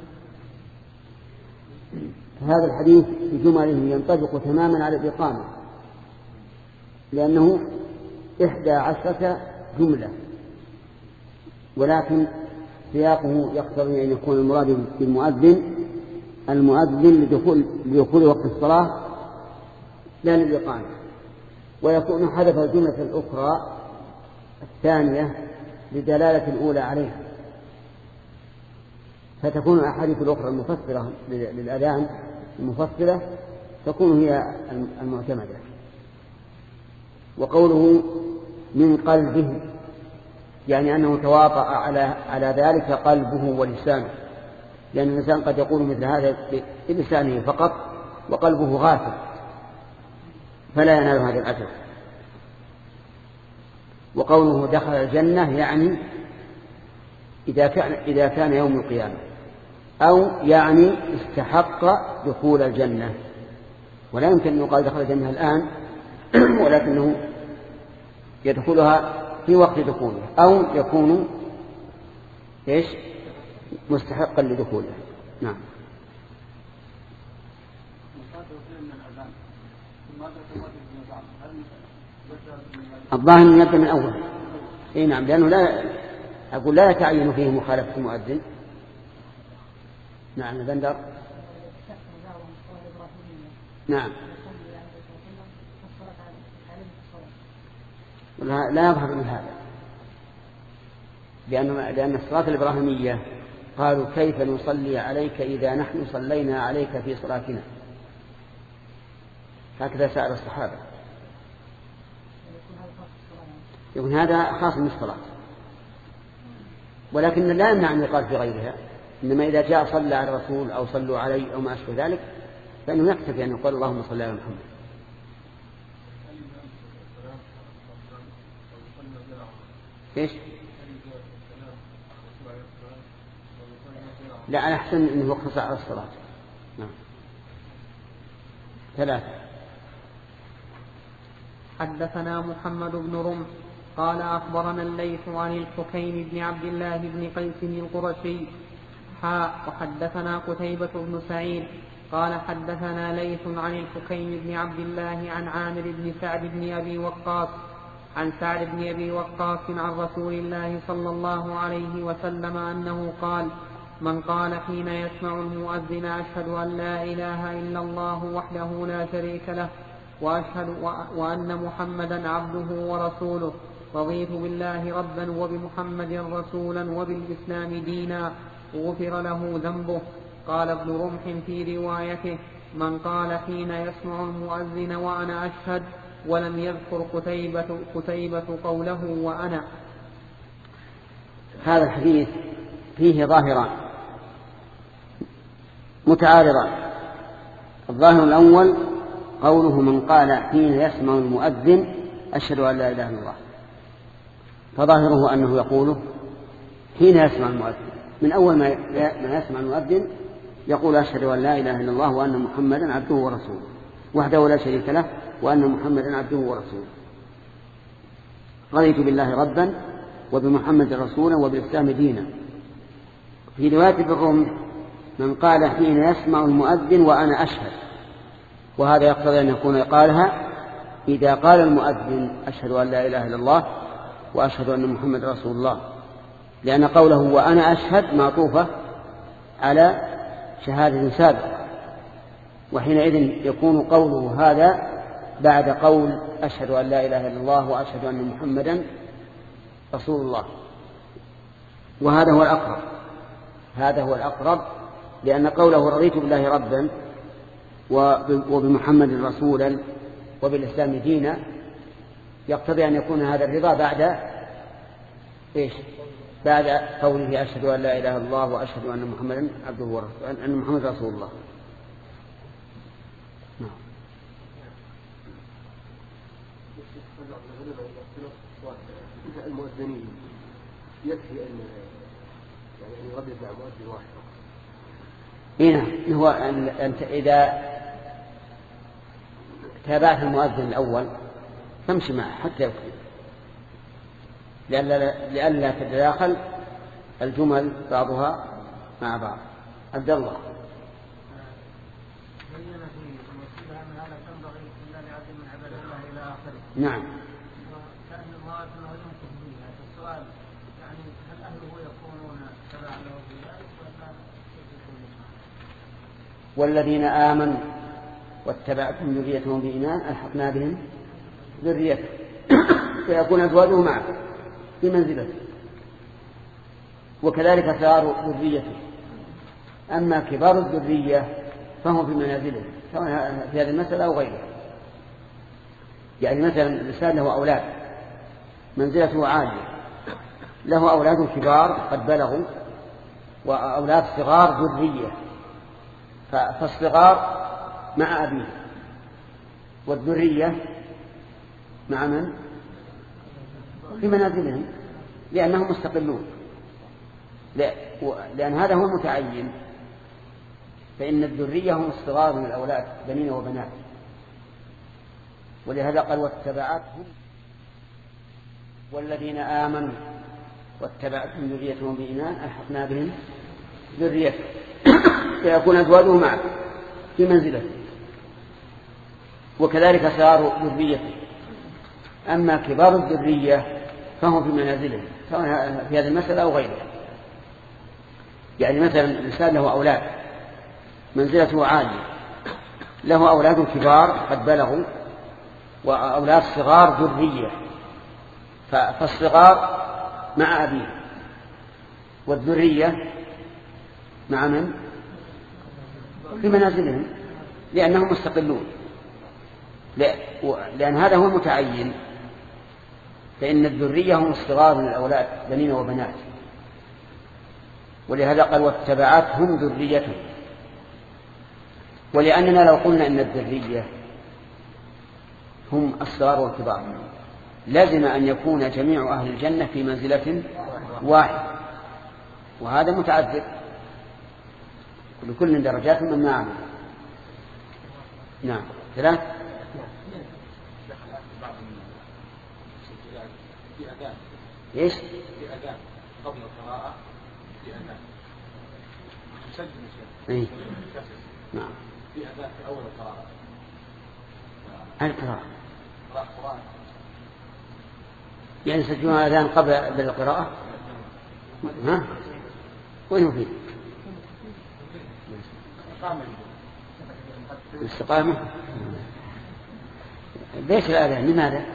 هذا الحديث بجمله ينطبق تماما على الإقامة، لأنه 11 جملة، ولكن سياقه يقتضي أن يكون المراد المؤذن لدخول وقت الصلاة لا للإقامة، ويكون حذف الجملة الأخرى الثانية لدلالة الأولى عليها، فتكون الأحاديث الأخرى المفسرة للأذان المفصلة تكون هي المعتمدة. وقوله من قلبه يعني أنه تواطأ على ذلك قلبه ولسانه، لأن الإنسان قد يقول مثل هذا بلسانه فقط وقلبه غافل فلا ينال هذا الأجر. وقوله دخل الجنة يعني إذا كان يوم القيامة، أو يعني استحق دخول الجنة. ولا يمكن أن يقال دخل الجنة الآن ولكنه يدخلها في وقت دخوله، أو يكون مستحقا لدخوله. نعم. الظاهر من يبدأ من أول. نعم، لأنه لا يتعين فيه مخالفة المؤذن. نعم بندر. نعم. لا يظهر من هذا، لأن الصلاة الإبراهيمية قالوا كيف نصلي عليك إذا نحن صلينا عليك في صلاتنا، هكذا سأل الصحابة. يكون هذا خاص من الصلاة، ولكن لا يمنع أن يقال في غيرها. إنما إذا جاء صلى على الرسول أو صلوا عليه أو ما أشبه ذلك فإنه يكتفي أن يقول اللهم صل على محمد. إيش؟ لا، أنا أحسن أنه يقتصر على الصلاة. نعم. 3. حدثنا محمد بن رمح قال أخبرنا الليث عن الحكيم بن عبد الله بن قيس القرشي وحدثنا قتيبة بن سعيد قال حدثنا ليث عن الحكيم بن عبد الله عن عامر بن سعد بن أبي وقاص عن سعد بن أبي وقاص عن رسول الله صلى الله عليه وسلم أنه قال: من قال حين يسمع المؤذن أشهد أن لا إله إلا الله وحده لا شريك له وأشهد وأن محمدا عبده ورسوله رضيت بالله ربا وبمحمد رسولا وبالإسلام دينا غفر له ذنبه. قال ابن رمح في روايته: من قال حين يسمع المؤذن وأنا أشهد، ولم يذكر قتيبة قوله وأنا. هذا الحديث فيه ظاهران متعارضان. الظاهر الأول قوله من قال حين يسمع المؤذن أشهد أن لا إله إلا الله، فظاهره أنه يقوله حين يسمع المؤذن، من أول ما يسمع المؤذن يقول أشهد أن لا إله إلا الله وأن محمدا عبده ورسوله وحده لا شريك له وأن محمدا عبده ورسوله رضيت بالله ربا وبمحمد رسولا وبالإسلام دينا. في رواية بالرمح من قال حين يسمع المؤذن وأنا أشهد، وهذا يقتضي أن يكون قالها إذا قال المؤذن أشهد أن لا إله إلا الله وأشهد أن محمد رسول الله، لأن قوله وأنا أشهد معطوفة على شهادة سابقة، وحينئذ يكون قوله هذا بعد قول أشهد أن لا إله إلا الله وأشهد أن محمدا رسول الله. وهذا هو الأقرب، هذا هو الأقرب، لأن قوله رضيت بالله ربا وبمحمد رسولا وبالإسلام دينا يقتضي أن يكون هذا الرضا بعد إيش؟ بعد قوله أشهد أن لا إله إلا الله وأشهد أن محمدا عبده ورسوله، أن محمد رسول الله. المؤذنين يكفي أن يردد مع مؤذن واحد. هنا هو أنت إذا تابعت المؤذن الأول فامشي معه حتى يكفي، لئلا تتداخل الجمل بعضها مع بعض. عبد الله. نعم. والذين آمنوا واتبعتهم ذريتهم بإيمان ألحقنا بهم ذريتهم فيكون أزواجه معه في منزلته، وكذلك صغار ذريته. أما كبار الذرية فهم في منازلهم سواء في هذه المسألة أو غيرها. يعني مثلا الإنسان له أولاد منزلته عالية، له أولاد كبار قد بلغوا وأولاد صغار ذرية، فالصغار مع أبيه والذرية مع من؟ في منازلهم لأنهم مستقلون، لأن هذا هو المتعين. فإن الذرية هم الصغار من الأولاد بنين وبنات، ولهذا قال واتبعتهم والذين آمنوا واتبعتهم ذريتهم بإيمان ألحقنا بهم ذريتهم فيكون أزواجهم معه في منزله، وكذلك صغار ذريته. أما كبار الذرية فهم في منازلهم سواء في هذه المسألة أو غيرها. يعني مثلا الإنسان له أولاد منزلته عالية، له أولاد كبار قد بلغوا وأولاد صغار ذرية، فالصغار مع أبيه والذرية مع من؟ في منازلهم لأنهم مستقلون، لأن هذا هو المتعين. فإن الذرية هم الصغار من الأولاد بنين وبنات، ولهذا قال واتبعتهم ذريتهم. ولأننا لو قلنا أن الذرية هم الصغار والكبار لازم أن يكون جميع أهل الجنة في منزلة واحدة، وهذا متعذر، لكل درجات مما عمل. نعم. ثلاث ايش؟ في أذان قبل القراءة، في أذان تسجل إيه؟ نعم. في أذان في أول القراءة. القراءة. قراءة. يعني يسجلون الأذان قبل القراءة؟ ها؟ وين فيه؟ الاستقامة. ليش الأذان؟ لماذا؟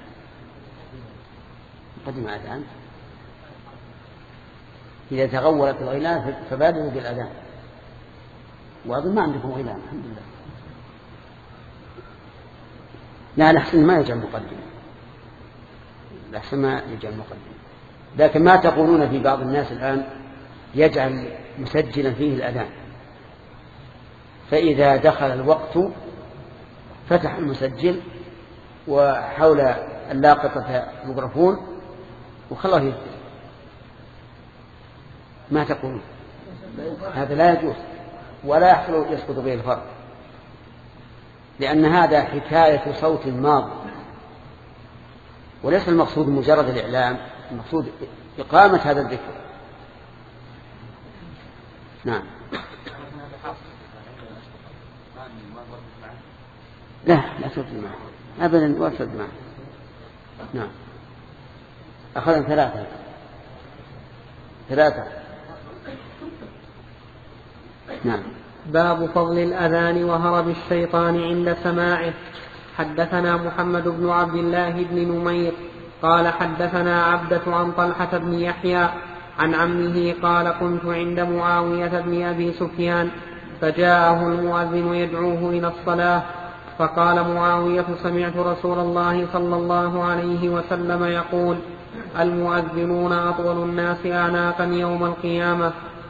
قدم الأذان. إذا تغولت الغيلان فبادروا بالأذان، وأظن ما عندكم غيلان الحمد لله. لا الأحسن ما يجعل مقدم، الأحسن ما يجعل مقدم. لكن ما تقولون في بعض الناس الآن يجعل مسجلا فيه الأذان، فإذا دخل الوقت فتح المسجل وحول اللاقطة ميكروفون وخلاه يسجل. ما تقولون؟ هذا لا يجوز ولا يحصل يسقط به الفرض، لأن هذا حكاية صوت ماض، وليس المقصود مجرد الإعلام، المقصود إقامة هذا الذكر. نعم. لا ترد معه أبدا، ولا ترد معه. نعم. أخذنا ثلاثة. نعم. باب فضل الأذان وهرب الشيطان عند سماعه. حدثنا محمد بن عبد الله بن نمير قال حدثنا عبدة عن طلحة بن يحيى عن عمه قال كنت عند معاوية بن أبي سفيان فجاءه المؤذن يدعوه إلى الصلاة، فقال معاوية سمعت رسول الله صلى الله عليه وسلم يقول المؤذنون أطول الناس أعناقا يوم القيامة.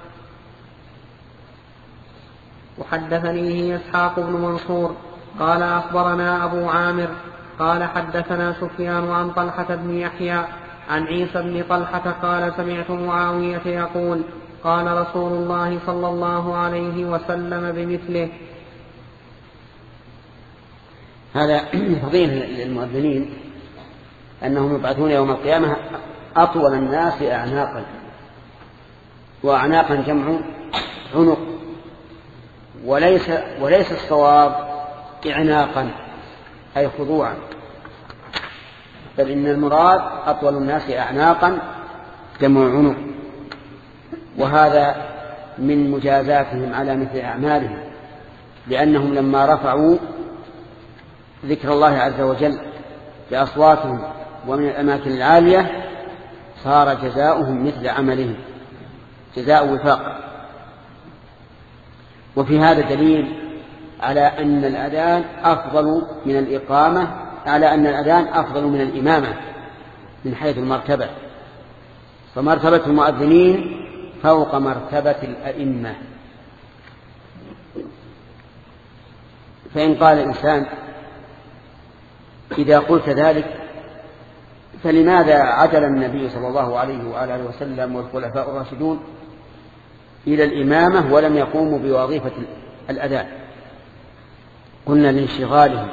وحدثنيه إسحاق بن منصور قال أخبرنا أبو عامر قال حدثنا سفيان عن طلحة بن يحيى عن عيسى بن طلحة قال سمعت معاوية يقول قال رسول الله صلى الله عليه وسلم بمثله. هذا فضيلة للمؤذنين أنهم يبعثون يوم القيامة أطول الناس أعناقا، وأعناقا جمع عنق، وليس الصواب إعناقا أي خضوعا، بل إن المراد أطول الناس أعناقا جمع عنق، وهذا من مجازاتهم على مثل أعمالهم، لأنهم لما رفعوا ذكر الله عز وجل بأصواتهم ومن الأماكن العالية صار جزاؤهم مثل عملهم جزاء وفاق. وفي هذا دليل على أن الأذان أفضل من الإقامة، على أن الأذان أفضل من الإمامة من حيث المرتبة، فمرتبة المؤذنين فوق مرتبة الأئمة. فإن قال الإنسان إذا قلت ذلك فلماذا عدل النبي صلى الله عليه وآله وسلم والخلفاء الراشدون إلى الإمامة ولم يقوموا بوظيفة الأذان؟ قلنا لانشغالهم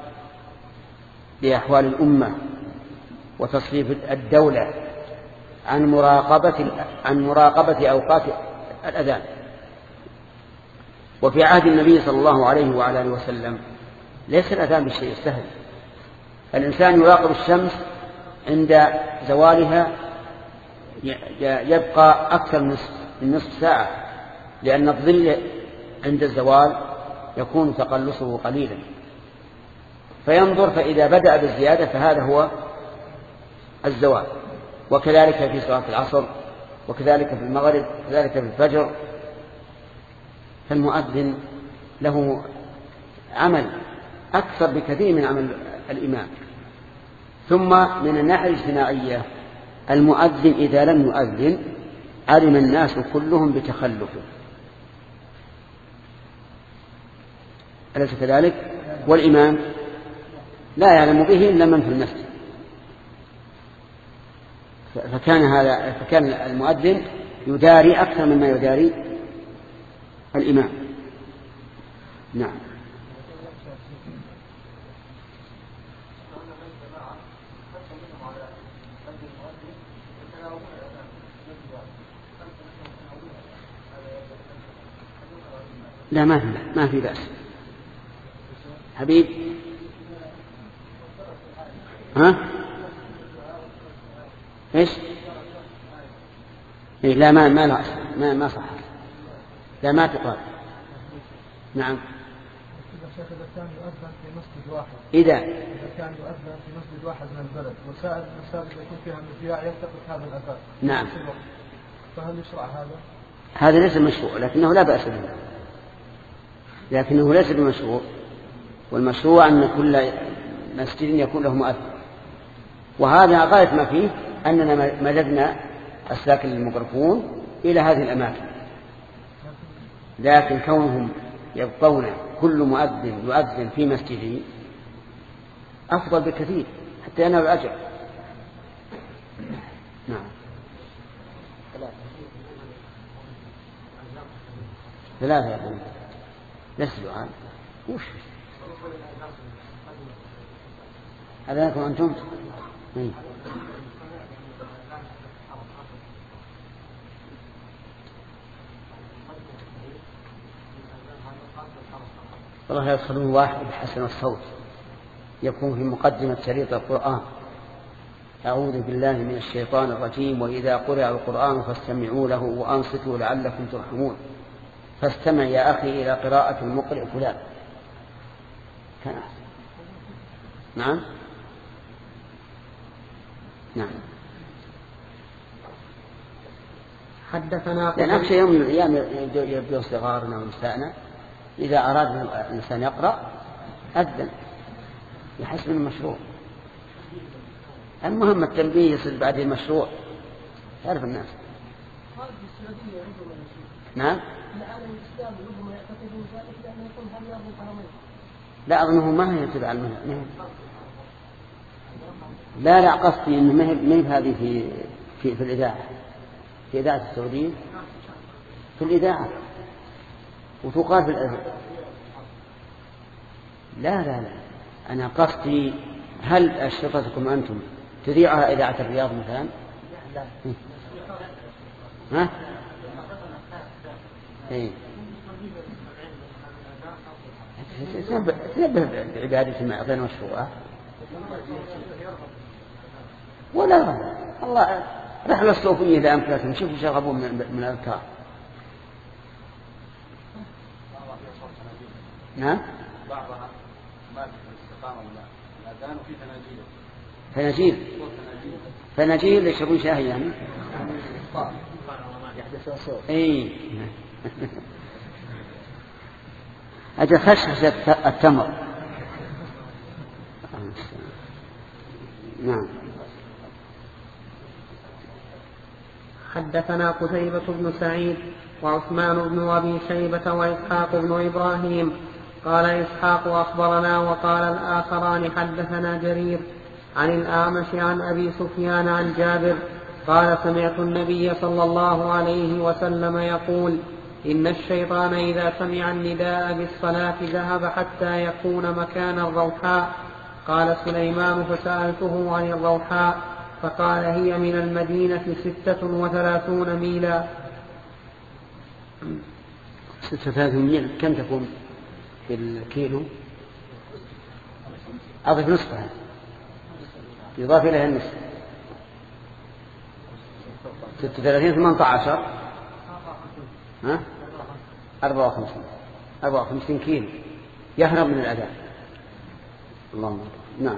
بأحوال الأمة وتصريف الدولة عن مراقبة أوقات الأذان. وفي عهد النبي صلى الله عليه وآله وسلم ليس الأذان بالشيء السهل. الإنسان يراقب الشمس عند زوالها يبقى أكثر من نصف ساعة، لأن الظل عند الزوال يكون تقلصه قليلا، فينظر فإذا بدأ بالزيادة فهذا هو الزوال. وكذلك في صلاة العصر، وكذلك في المغرب، وكذلك في الفجر. فالمؤذن له عمل أكثر بكثير من عمل الإمام. ثم من الناحية الاجتماعية المؤذن إذا لم يؤذن علم الناس كلهم بتخلفه، أليس كذلك؟ والإمام لا يعلم به إلا من في المسجد. فكان المؤذن يداري أكثر مما يداري الإمام. نعم. لا ما في بأس حبيب. ها ايش؟ إيه لا ما صح، لا ما تقال. نعم. إذا كان يؤذن في مسجد واحد، إذا كان يؤذن في مسجد واحد من البلد وسائر المساجد يكون فيها مذياع يلتقط هذا الأذان، نعم، فهل يشرع هذا؟ هذا ليس مشروع، لكنه لا بأس به، لكنه ليس بمشروع. والمشروع أن كل مسجد يكون له مؤذن، وهذا غاية ما فيه أننا مددنا أسلاك الميكروفون إلى هذه الأماكن. لكن كونهم يبقون كل مؤذن يؤذن في مسجده أفضل بكثير حتى ينال الأجر. نعم. ثلاثة يا أخوان نسلوا عن وش هذا لكم أنتم؟ والله يدخلون واحد بحسن الصوت يكون في مقدمة شريط القرآن: أعوذ بالله من الشيطان الرجيم، وإذا قرأ القرآن فاستمعوا له وأنصتوا لعلكم ترحمون. فاستمع يا أخي إلى قراءة المقرئ فلان. نعم نعم. حدثنا لأن أخشى يوم من الأيام يبدو صغارنا ونسائنا إذا أراد الإنسان يقرأ أذن يحسن المشروع. المهم التنبيه يصل بعد المشروع تعرف الناس. نعم. لا أظنه ما هي تبع المذهب. لا قصدي إنه ما هي هذه في الإذاعة، في إذاعة السعودية، في الإذاعة وتقال في الأذان. لا أنا قصدي هل أشرطتكم أنتم تذيعها إذاعة الرياض مثلا؟ ها؟ إيه. تنبه بعبادة ما أعطينا مشروعة ولا الله رحلة الصوفية إذا أمكنتهم شوفوا شغبون من الأذكار. نعم. بعضها ما في الاستقامة ولا الأذان وفي فناجيل يشربون شاهي يعني. يحدث صوت. إيه. أجل خشخشة التمر. نعم. حدثنا قتيبة بن سعيد وعثمان بن أبي شيبة وإسحاق بن إبراهيم. قال إسحاق أخبرنا، وقال الآخران حدثنا جرير. عن الأعمش عن أبي سفيان عن جابر قال سمعت النبي صلى الله عليه وسلم يقول إن الشيطان إذا سمع النداء بالصلاة ذهب حتى يكون مكان الروحاء. قال سليمان فسألته عن الروحاء فقال هي من المدينة 36 ميلا. 36 ميل كم تكون في الكيلو؟ أضف نصفها يضاف إليها النصف 36 18 ها 54 كيلو يهرب من الأذان. اللهم نعم.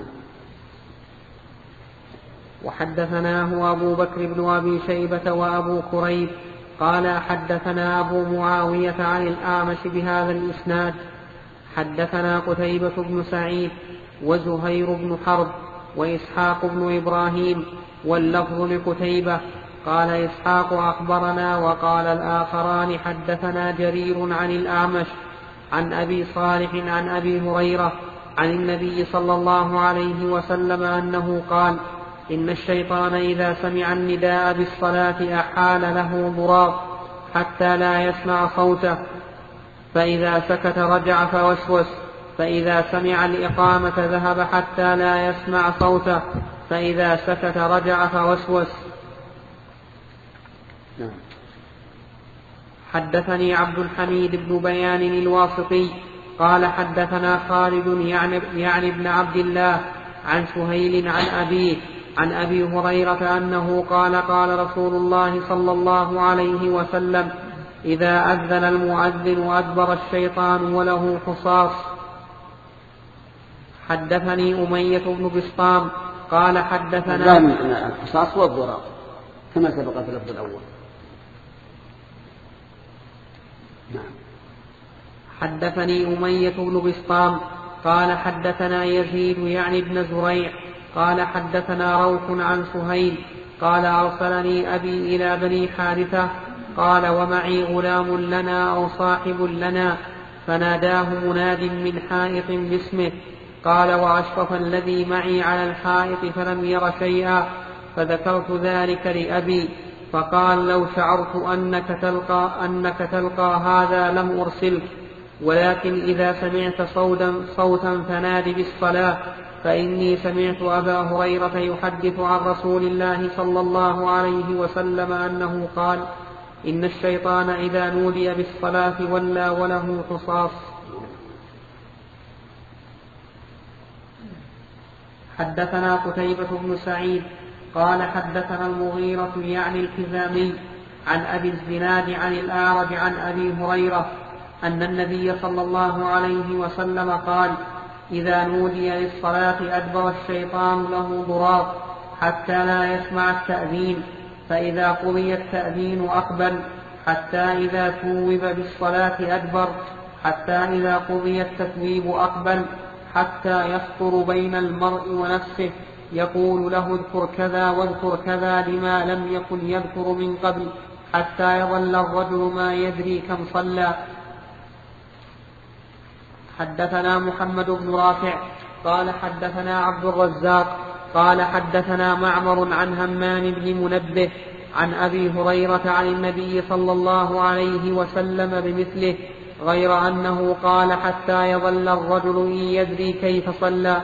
وحدثناه أبو بكر بن أبي شيبة وأبو كريب قال حدثنا أبو معاوية عن الأعمش بهذا الإسناد. حدثنا قتيبة بن سعيد وزهير بن حرب وإسحاق بن إبراهيم واللفظ لقتيبة قال إسحاق أخبرنا وقال الآخران حدثنا جرير عن الأعمش عن أبي صالح عن أبي هريرة عن النبي صلى الله عليه وسلم أنه قال إن الشيطان إذا سمع النداء بالصلاة أحال له ضراط حتى لا يسمع صوته فإذا سكت رجع فوسوس فإذا سمع الإقامة ذهب حتى لا يسمع صوته فإذا سكت رجع فوسوس. حدثني عبد الحميد بن بيان الواسطي قال حدثنا خالد يعني ابن عبد الله عن سهيل عن أبيه عن أبي هريرة أنه قال قال رسول الله صلى الله عليه وسلم إذا أذن المؤذن أدبر الشيطان وله حصاص. حدثني أمية بن بسطام قال حدثنا الحصاص والضراط كما سبق في اللفظ الأول. نعم. حدثني أمية بن بسطام قال حدثنا يزيد يعني ابن زريع قال حدثنا روح عن سهيل قال أرسلني أبي إلى بني حارثة قال ومعي غلام لنا أو صاحب لنا فناداه مناد من حائط باسمه قال وأشرف الذي معي على الحائط فلم ير شيئا فذكرت ذلك لأبي فقال لو شعرت أنك تلقى هذا لم أرسلك ولكن إذا سمعت صوتا فنادي بالصلاة فإني سمعت أبا هريرة يحدث عن رسول الله صلى الله عليه وسلم أنه قال إن الشيطان إذا نودي بالصلاة ولى وله حصاص. حدثنا قتيبة بن سعيد قال حدثنا المغيرة يعني الحزامي عن أبي الزناد عن الأعرج عن أبي هريرة أن النبي صلى الله عليه وسلم قال إذا نودي للصلاة أدبر الشيطان له ضراط حتى لا يسمع التأذين فإذا قضي التأذين أقبل حتى إذا ثوب بالصلاة أدبر حتى إذا قضي التثويب أقبل حتى يسطر بين المرء ونفسه يقول له اذكر كذا واذكر كذا لما لم يكن يذكر من قبل حتى يظل الرجل ما يدري كم صلى. حدثنا محمد بن رافع قال حدثنا عبد الرزاق قال حدثنا معمر عن همام بن منبه عن أبي هريرة عن النبي صلى الله عليه وسلم بمثله غير أنه قال حتى يظل الرجل إن يدري كيف صلى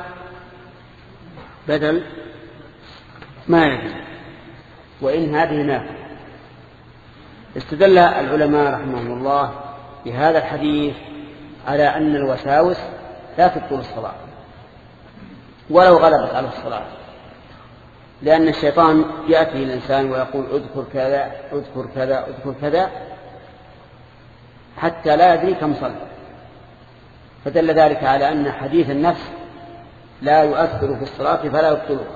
بدل ما يدري وإن هذه نافذة. استدل العلماء رحمهم الله بهذا الحديث على أن الوساوس لا تبطل الصلاة ولو غلبت على الصلاة لأن الشيطان يأتي الإنسان ويقول اذكر كذا اذكر كذا اذكر كذا حتى لا يدري كم صلى فدل ذلك على أن حديث النفس لا يؤثر في الصلاة فلا يبطلها.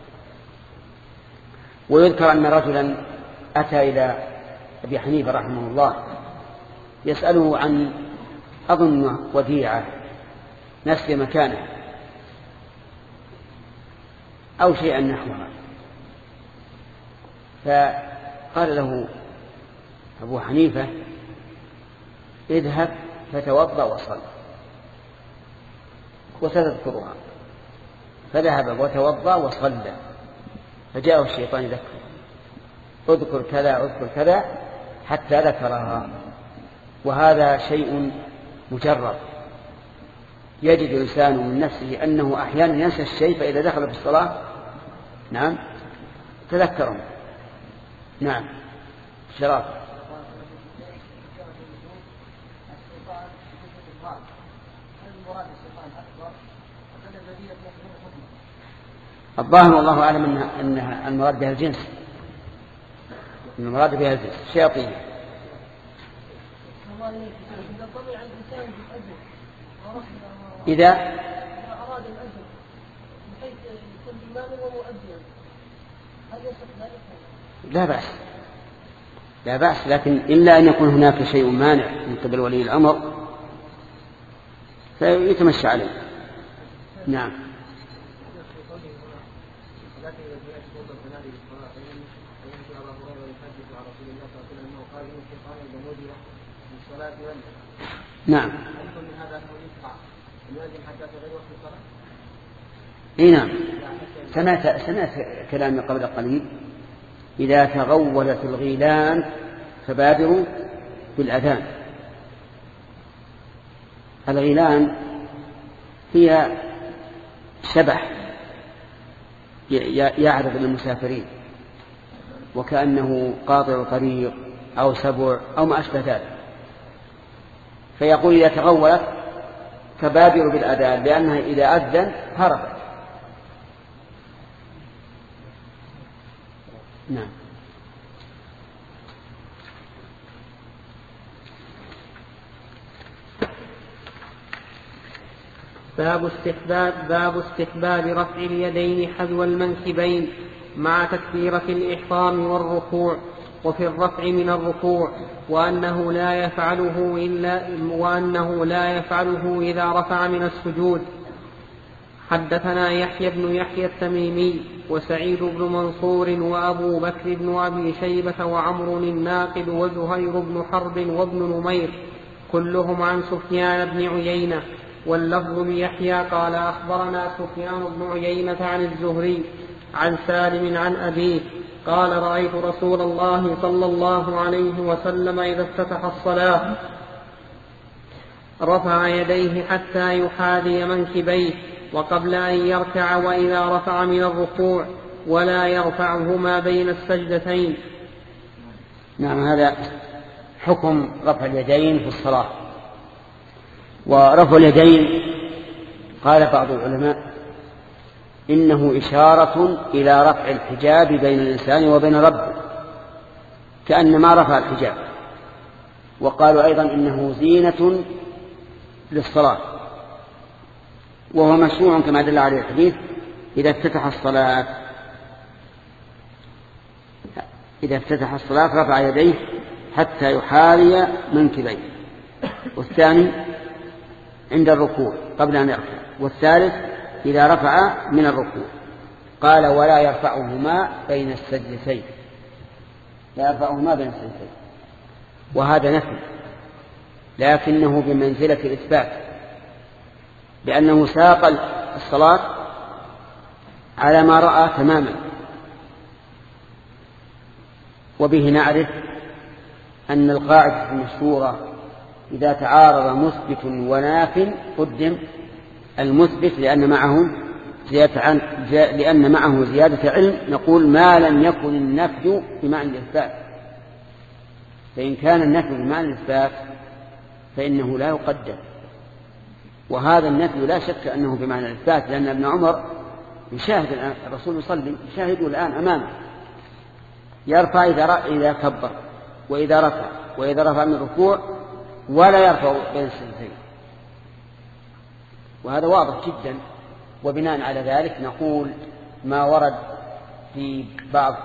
ويذكر أن رجلا أتى إلى أبي حنيفة رحمه الله يسأله عن أظن وديعة نسل مكانه أو شيئا نحوها فقال له أبو حنيفة اذهب فتوضأ وصل وستذكرها فذهب وتوضأ وصلى، فجاءه الشيطان يذكر اذكر كذا اذكر كذا حتى ذكرها. وهذا شيء مجرب، يجد الإنسان من نفسه أنه أحيانا ينسى الشيء، فإذا دخل في الصلاة نعم تذكره. نعم شراب. الظاهر والله أعلم أنها المراد بها الجنس، المراد بها الجنس شياطين. إذا أراد الأجر بحيث يكون إماما ومؤديا هل يصح ذلك؟ لا بأس، لكن إلا أن يكون هناك شيء مانع من قبل ولي الأمر فيتمشى عليه. نعم. نعم. اي نعم، سمعت كلامي قبل قليل: إذا تغولت الغيلان فبادروا بالأذان. الغيلان هي شبح يعرض للمسافرين وكأنه قاطع طريق أو سبع أو ما أشبه ذلك، فيقول إذا تغولت فبادروا بالأذان، لأنها إذا أذن هربت. نعم. باب استحباب رفع اليدين حذو المنكبين مع تكبيرة الإحرام والركوع، وفي الرفع من الركوع، وأنه لا يفعله إذا رفع من السجود. حدثنا يحيى بن يحيى التميمي وسعيد بن منصور وأبو بكر بن أبي شيبة وعمر الناقد وزهير بن حرب وابن نمير كلهم عن سفيان بن عيينة، واللفظ ليحيى قال أخبرنا سفيان بن عيينة عن الزهري عن سالم عن أبيه قال رأيت رسول الله صلى الله عليه وسلم إذا افتتح الصلاة رفع يديه حتى يحاذي منكبيه وقبل أن يركع، وإذا رفع من الركوع ولا يرفعهما بين السجدتين. نعم، هذا حكم رفع اليدين في الصلاة. ورفع اليدين قال بعض العلماء إنه إشارة إلى رفع الحجاب بين الإنسان وبين ربه، كأنما رفع الحجاب. وقالوا أيضا إنه زينة للصلاة، وهو مشروع كما دل عليه الحديث: إذا افتتح الصلاة رفع يديه حتى يحاذي منكبيه، والثاني عند الركوع قبل أن يرفع، والثالث إذا رفع من الركوع. قال ولا يرفعهما بين السجدتين، لا يرفعهما بين السجدتين، وهذا نفي لكنه بمنزلة الإثبات، لأنه ساق الصلاة على ما رأى تماما. وبه نعرف أن القاعدة المشهورة إذا تعارض مثبت وناف قدم المثبت لأن معه زيادة علم، نقول ما لم يكن النفي بمعنى الإثبات. فإن كان النفي بمعنى الإثبات فإنه لا يقدم، وهذا النفي لا شك أنه بمعنى الإثبات، لأن ابن عمر يشاهد الرسول يصلي، يشاهده الآن أمامه، يرفع إذا كبر وإذا رفع من الركوع ولا يرفع بين السجدتين، وهذا واضح جدا. وبناء على ذلك نقول ما ورد في بعض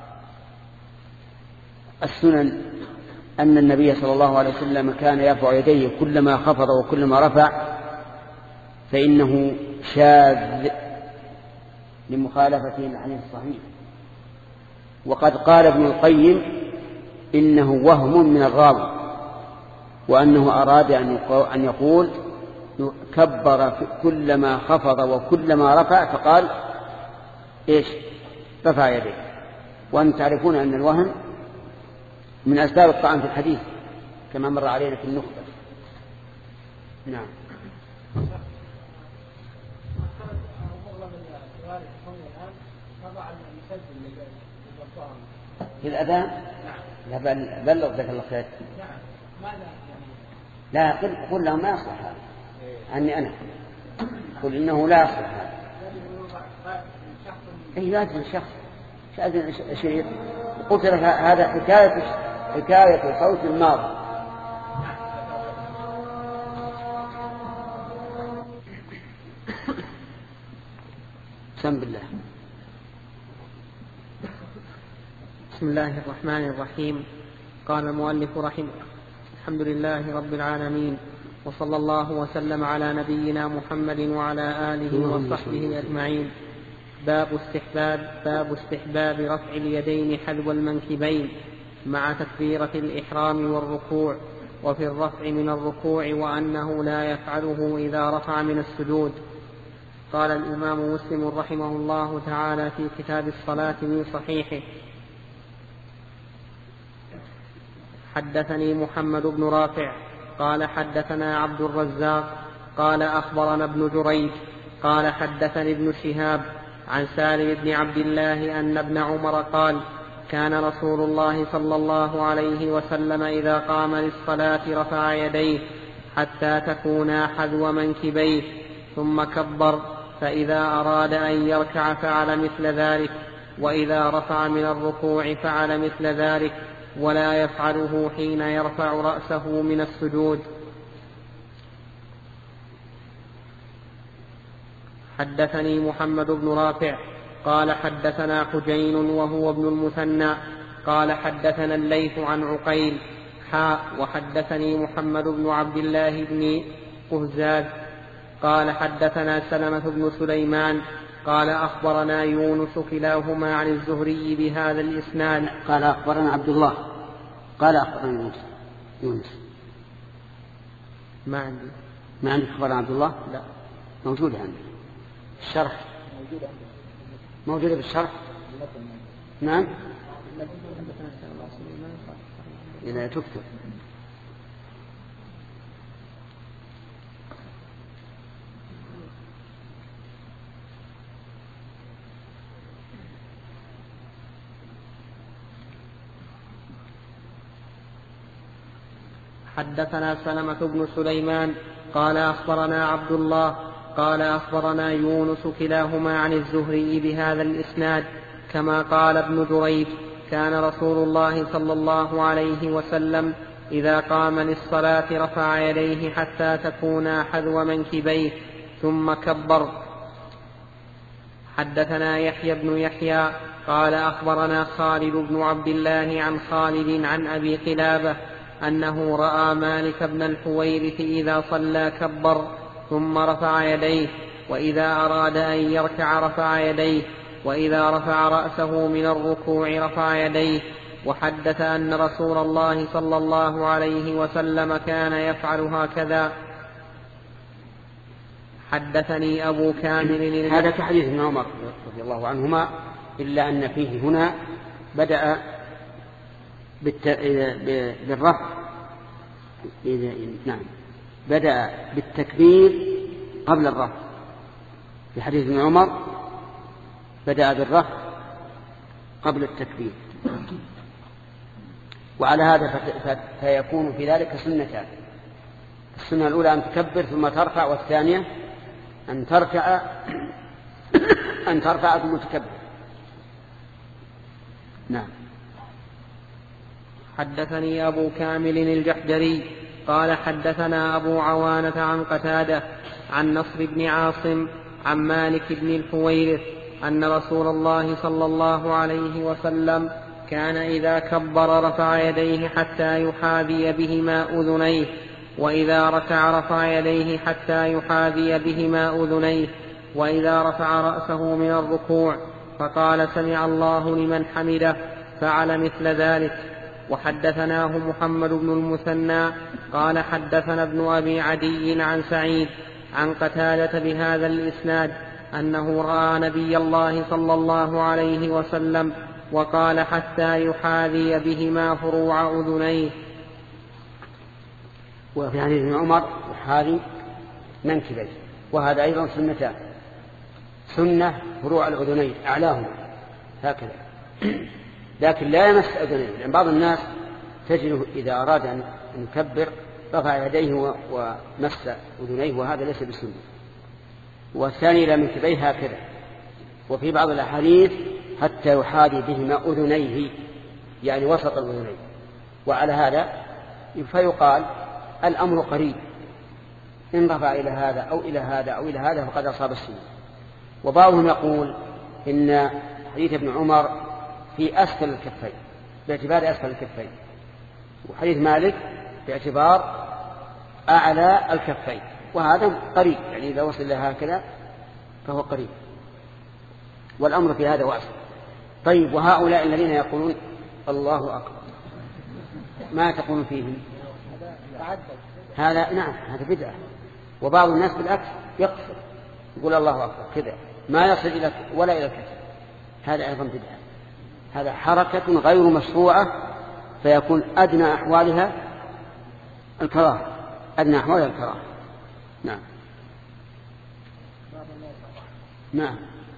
السنن أن النبي صلى الله عليه وسلم كان يرفع يديه كلما خفض وكلما رفع، فإنه شاذ لمخالفته الحديث الصحيح. وقد قال ابن القيم إنه وهم من الراوي، وأنه أراد أن يقول كبر كلما خفض وكلما رفع، فقال إيش؟ رفع يديه. وأن تعرفون أن الوهن من أسباب الطعن في الحديث كما مر علينا في النخبة. نعم. في الأذان؟ لا بلغ ذلك الله خير. لا قل لهم ما يصلح هذا عني أنا، قل إنه لا يصلح هذا. إيه لا أدري الشخص شأذن شريط. قلت لك هذا حكاية صوت الماضي. بسم الله. بسم الله الرحمن الرحيم. قال المؤلف رحمه الحمد لله رب العالمين، وصلى الله وسلم على نبينا محمد وعلى آله وصحبه أجمعين. باب استحباب رفع اليدين حذو المنكبين مع تكبيرة الإحرام والركوع، وفي الرفع من الركوع وأنه لا يفعله إذا رفع من السجود. قال الإمام مسلم رحمه الله تعالى في كتاب الصلاة من صحيحه: حدثني محمد بن رافع قال حدثنا عبد الرزاق قال أخبرنا ابن جريج قال حدثني ابن شهاب عن سالم بن عبد الله أن ابن عمر قال: كان رسول الله صلى الله عليه وسلم إذا قام للصلاة رفع يديه حتى تكونا حذو منكبيه ثم كبر، فإذا أراد أن يركع فعل مثل ذلك، وإذا رفع من الركوع فعل مثل ذلك، ولا يفعله حين يرفع رأسه من السجود. حدثني محمد بن رافع قال حدثنا حجين وهو ابن المثنى قال حدثنا الليث عن عقيل وحدثني محمد بن عبد الله بن قهزاد قال حدثنا سلمة بن سليمان قال أخبرنا يونس كلاهما عن الزهري بهذا الإسناد. قال أخبرنا عبد الله قال أخبرنا يونس. ما عندي أخبرنا عبد الله؟ لا. موجودة عندي الشرح، موجودة بالشرح. نعم إذا تكتب. حدثنا سلمة بن سليمان قال أخبرنا عبد الله قال أخبرنا يونس كلاهما عن الزهري بهذا الإسناد كما قال ابن جريج: كان رسول الله صلى الله عليه وسلم إذا قام للصلاة رفع يديه حتى تكونا حذو منكبيه ثم كبر. حدثنا يحيى بن يحيى قال أخبرنا خالد بن عبد الله عن خالد عن أبي قلابة أنه رأى مالك بن الحويرث إذا صلى كبر ثم رفع يديه، وإذا أراد أن يركع رفع يديه، وإذا رفع رأسه من الركوع رفع يديه. وحدث أن رسول الله صلى الله عليه وسلم كان يفعل هكذا. حدثني أبو كامل. هذا كحديث ابن عمر رضي الله عنهما، إلا أن فيه هنا بدأ بالرفع. نعم، بدأ بالتكبير قبل الرفع. في حديث ابن عمر بدأ بالرفع قبل التكبير، وعلى هذا فيكون في ذلك سنتان: السنة الأولى أن تكبر ثم ترفع، والثانية أن ترفع ثم تكبر. نعم. حدثني أبو كامل الجحدري قال حدثنا أبو عوانة عن قتادة عن نصر بن عاصم عن مالك بن الحويرث أن رسول الله صلى الله عليه وسلم كان إذا كبر رفع يديه حتى يحاذي بهما أذنيه، وإذا ركع رفع يديه حتى يحاذي بهما أذنيه، وإذا رفع رأسه من الركوع فقال: سمع الله لمن حمده، فعل مثل ذلك. وحدثناه محمد بن المثنى قال حدثنا ابن أبي عدي عن سعيد عن قتادة بهذا الإسناد أنه رأى نبي الله صلى الله عليه وسلم وقال حتى يحاذي بهما فروع أذنيه. وفي حديث ابن عمر يحاذي منكبيه، وهذا أيضا سنتان: سنة فروع الأذنين أعلاهما هكذا، لكن لا يمس أذنيه، لأن بعض الناس تجده إذا أراد أن يكبر رفع يديه ومس أذنيه، وهذا ليس بسنة. والثاني إلى منكبيه هكذا. وفي بعض الأحاديث حتى يحاذي بهما أذنيه، يعني وسط الأذنين. وعلى هذا فيقال الأمر قريب، إن رفع إلى هذا أو إلى هذا أو إلى هذا فقد أصاب السنة. وبعضهم يقول إن حديث ابن عمر في أسفل الكفين باعتبار أسفل الكفين، وحديث مالك باعتبار أعلى الكفين، وهذا قريب، يعني إذا وصل لها هكذا فهو قريب، والأمر في هذا واسع. طيب، وهؤلاء الذين يقولون الله أكبر ما تقول فيهم؟ هذا نعم، هذا بدعة. وبعض الناس بالعكس يقصر يقول الله أكبر كذا ما يصل إلى ولا إلى الكتف، هذا أيضا بدعة. هذا حركة غير مشروعة، فيكون أدنى أحوالها الكراهة، أدنى أحوالها الكراهة. نعم نعم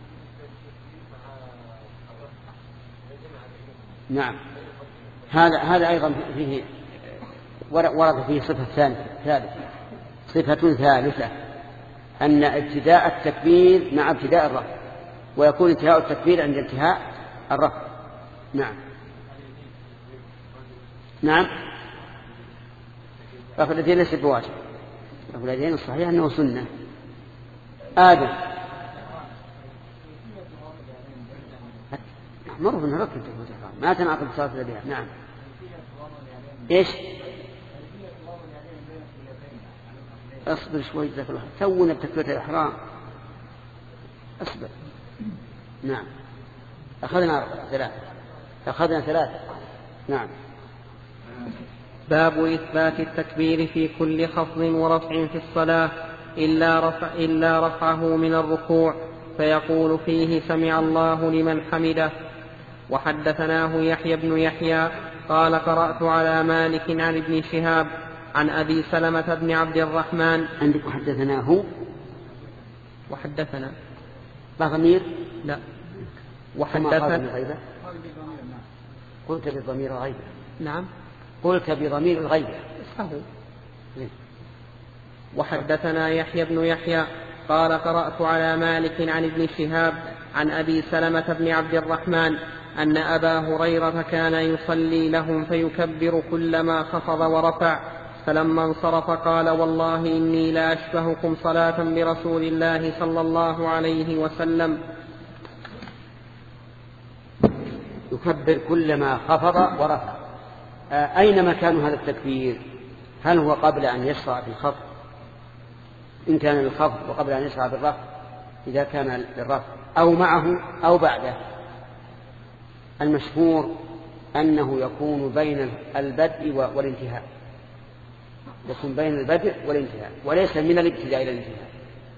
نعم. هذا أيضا فيه ورد فيه صفة ثالثة، صفة ثالثة، أن ابتداء التكبير مع ابتداء الرفع، ويكون انتهاء التكبير عند انتهاء الرفع. نعم نعم. رفع اليدين ليس بواجب، رفع اليدين الصحيح أنه سنة. آدم معروف أنه ركن تكبيرة الإحرام ما تنعقد صلاة اليدين. نعم. إيش؟ اصبر شوي جزاك الله، تونا بتكبيرة الإحرام، اصبر. نعم. أخذنا ثلاثة. نعم. باب إثبات التكبير في كل خفض ورفع في الصلاة إلا رفعه من الركوع، فيقول فيه سمع الله لمن حمده. وحدثناه يحيى بن يحيى قال قرأت على مالك عن ابن شهاب عن أبي سلمة بن عبد الرحمن. عندك وحدثنا لا ضمير؟ لا. قلت بضمير الغيبة. نعم قلت بضمير الغيبة. وحدثنا يحيى بن يحيى قال قرأت على مالك عن ابن شهاب عن أبي سلمة بن عبد الرحمن أن أبا هريرة كان يصلي لهم فيكبر كلما خفض ورفع، فلما انصرف قال والله إني لا أشبهكم صلاة برسول الله صلى الله عليه وسلم. يكبر كلما خفض ورفع. أين مكان هذا التكبير؟ هل هو قبل أن يشرع في الخفض إن كان للخفض، وقبل أن يشرع بالرفع إذا كان للرفع، أو معه أو بعده؟ المشهور أنه يكون بين البدء والانتهاء، يكون بين البدء والانتهاء، وليس من الابتداء إلى الانتهاء.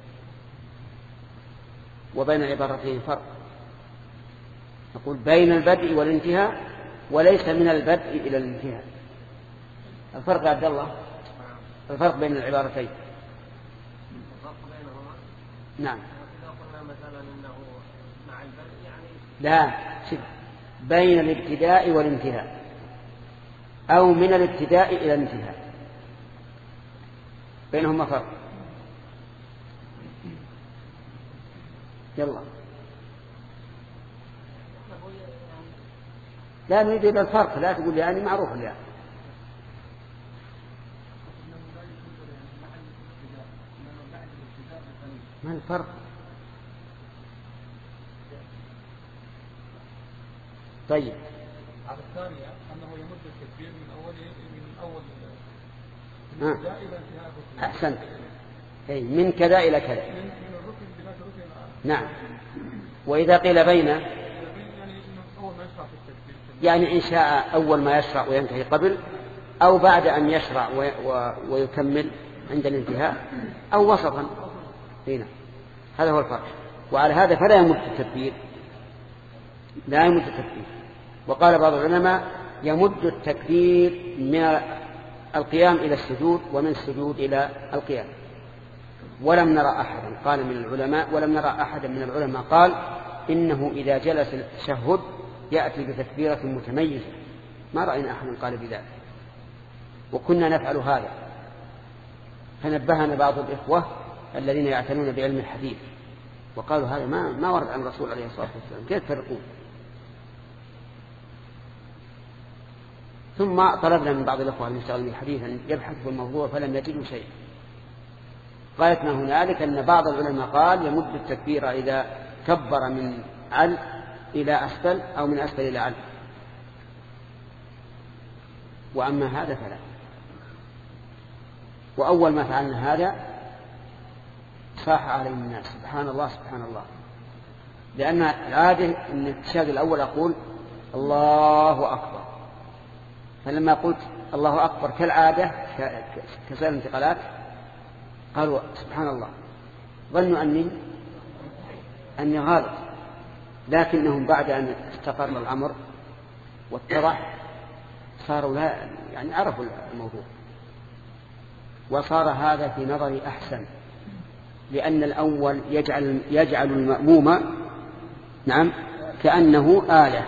وبين العبارتين فرق، نقول بين البدء والانتهاء وليس من البدء إلى الانتهاء. الفرق يا عبد الله، الفرق بين العبارتين. نعم. لا، بين الابتداء والانتهاء، أو من الابتداء إلى الانتهاء، بينهما فرق. يلا، لا نريد إلى الفرق، لا تقول يعني معروف يعني. ما الفرق؟ طيب. على الثانية أنه يمد التكبير من أول كذا إلى انتهاء الركن. أحسنت. أي من كذا إلى كذا. من الركن بما ركن. نعم. وإذا قيل بين يعني أول ما يشرع في التكبير. يعني إن شاء أول ما يشرع وينتهي قبل، أو بعد أن يشرع ويكمل عند الانتهاء، أو وسطا. هنا هذا هو الفرق. وعلى هذا فلا يمد التكبير، لا يمد التكبير. وقال بعض العلماء يمد التكبير من القيام إلى السجود ومن السجود إلى القيام. ولم نرى أحدا قال من العلماء، ولم نرى أحدا من العلماء قال إنه إذا جلس التشهد يأتي بتكبيرة متميزة، ما رأينا أحدا قال بذلك، وكنا نفعل هذا. فنبهنا بعض الإخوة الذين يعتنون بعلم الحديث وقالوا هذا ما ورد عن الرسول عليه الصلاة والسلام، كيف تفرقون؟ ثم طلبنا من بعض الأخوة المشتغلين بالحديث أن يبحثوا في الموضوع فلم يجدوا شيء. غايتنا هنالك أن بعض العلماء قال يمد التكبير إذا كبر من عل إلى أسفل أو من أسفل إلى عل، وأما هذا فلا. وأول ما فعلنا هذا صاح علينا الناس سبحان الله سبحان الله، لأن العادة أن التشهد الأول أقول الله أكبر، فلما قلت الله أكبر كالعادة كسائر الانتقالات قالوا سبحان الله، ظنوا أني غالط، لكنهم بعد أن استقر الأمر واتضح صاروا لا يعني عرفوا الموضوع، وصار هذا في نظري أحسن، لأن الأول يجعل المأموم نعم كأنه آلة،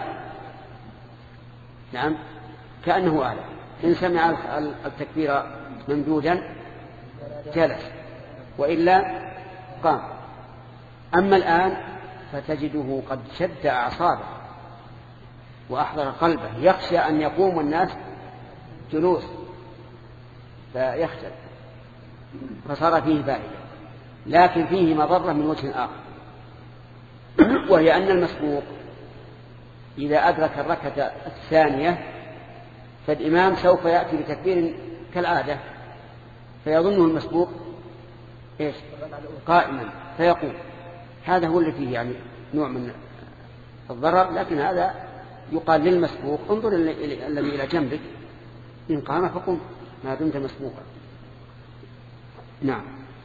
نعم كأنه آلة، إن سمع التكبير ممدودا جلس وإلا قام. أما الآن فتجده قد شد أعصابه وأحضر قلبه، يخشى أن يقوم الناس جلوس فيخجل، فصار فيه فائدة، لكن فيه مضرة من وجه آخر، وهي أن المسبوق إذا أدرك الركعة الثانية فالإمام سوف يأتي بتكبير كالعادة، فيظنه المسبوق إيش قائما فيقوم. هذا هو اللي فيه يعني نوع من الضرر، لكن هذا يقال للمسبوق انظر الذي إلى جنبك، إن قام فقم ما دمت مسبوقا. نعم.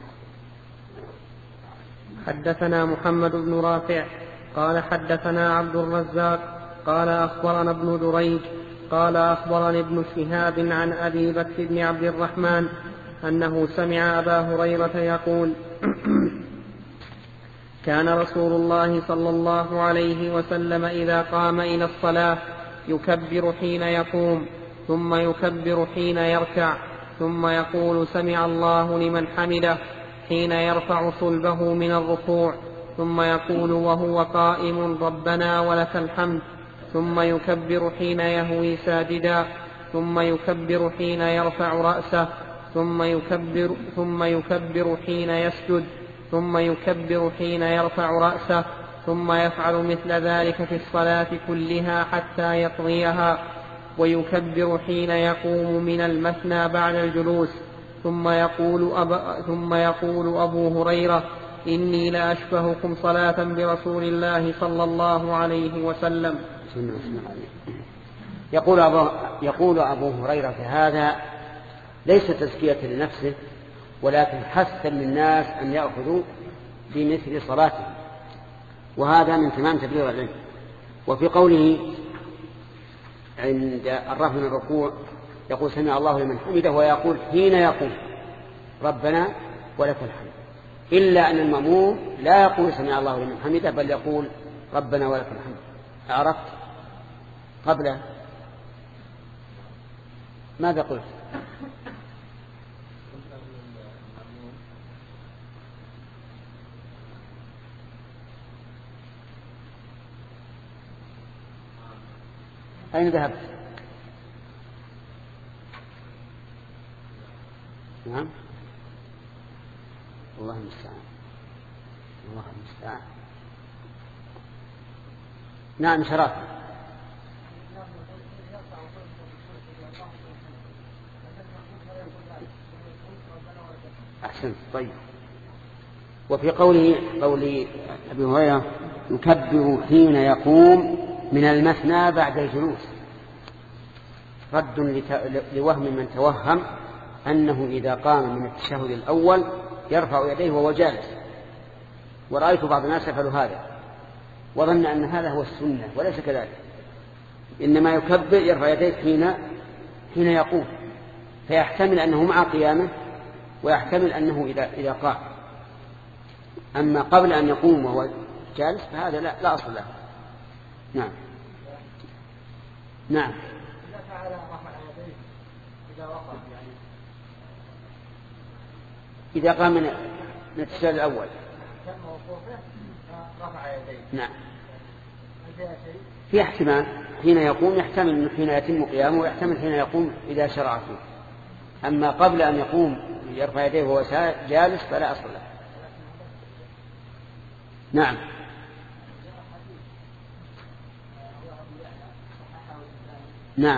حدثنا محمد بن رافع قال حدثنا عبد الرزاق قال أخبرنا ابن دريج قال أخبرني ابن شهاب عن أبي بكر بن عبد الرحمن أنه سمع أبا هريرة يقول كان رسول الله صلى الله عليه وسلم إذا قام إلى الصلاة يكبر حين يقوم، ثم يكبر حين يركع، ثم يقول سمع الله لمن حمده حين يرفع صلبه من الركوع، ثم يقول وهو قائم ربنا ولك الحمد، ثم يكبر حين يهوي ساجدا، ثم يكبر حين يرفع رأسه، ثم يكبر حين يسجد، ثم يكبر حين يرفع رأسه، ثم يفعل مثل ذلك في الصلاة كلها حتى يقضيها، ويكبر حين يقوم من المثنى بعد الجلوس، ثم يقول أبو هريرة إني لأشبهكم صلاة برسول الله صلى الله عليه وسلم. يقول أبو هريرة هذا ليس تزكية لنفسه، ولكن حثا للناس أن يأخذوا بمثل صلاته، وهذا من تمام تبليغ العلم. وفي قوله عند الرفع من الركوع يقول سمع الله لمن حمده، ويقول حين يقول ربنا ولك الحمد، إلا أن المأموم لا يقول سمع الله لمن حمده بل يقول ربنا ولك الحمد. عرفت قبله ماذا قلت؟ أين ذهبت؟ نعم الله المستعان الله المستعان. نعم شرافة. أحسنت. طيب. وفي قول أبي هريرة يكبر حين يقوم من المثنى بعد الجلوس رد لوهم من توهم أنه إذا قام من التشهد الأول يرفع يديه وهو جالس، ورأيت بعض الناس يفعل هذا وظن أن هذا هو السنة، وليس كذلك، إنما يكبر يرفع يديه حين يقوم، فيحتمل أنه مع قيامه ويحتمل أنه إذا قام. أما قبل أن يقوم وهو جالس فهذا لا أصل له. نعم. نعم. إذا فعل رفع يديه إذا وقف يعني إذا قام من التشهد الأول تم وقوفه رفع يديه. نعم. هل شيء؟ في احتمال حين يقوم، يحتمل أنه حين يتم قيامه، ويحتمل حين يقوم إذا شرع فيه. أما قبل أن يقوم يرفع يديه وهو جالس فلا أصل له. نعم. نعم.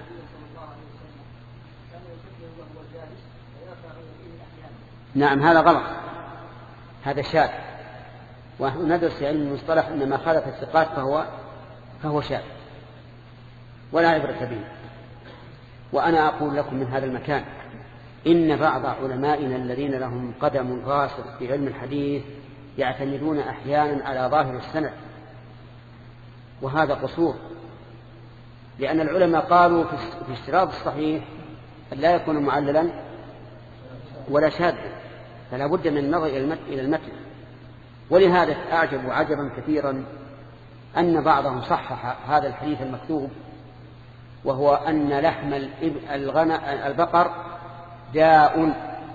نعم هذا غلط، هذا شاذ، وندرس علم المصطلح أن ما خالف الثقات فهو شاذ ولا عبرة به. وأنا أقول لكم من هذا المكان إن بعض علمائنا الذين لهم قدم راسخ في علم الحديث يعتمدون أحيانا على ظاهر السند، وهذا قصور، لأن العلماء قالوا في اشتراط الصحيح أن لا يكون معللا ولا شاذا، فلا بد من النظر إلى المتن. ولهذا أعجب عجبا كثيرا أن بعضهم صحح هذا الحديث المكتوب، وهو أن لحم البقر داء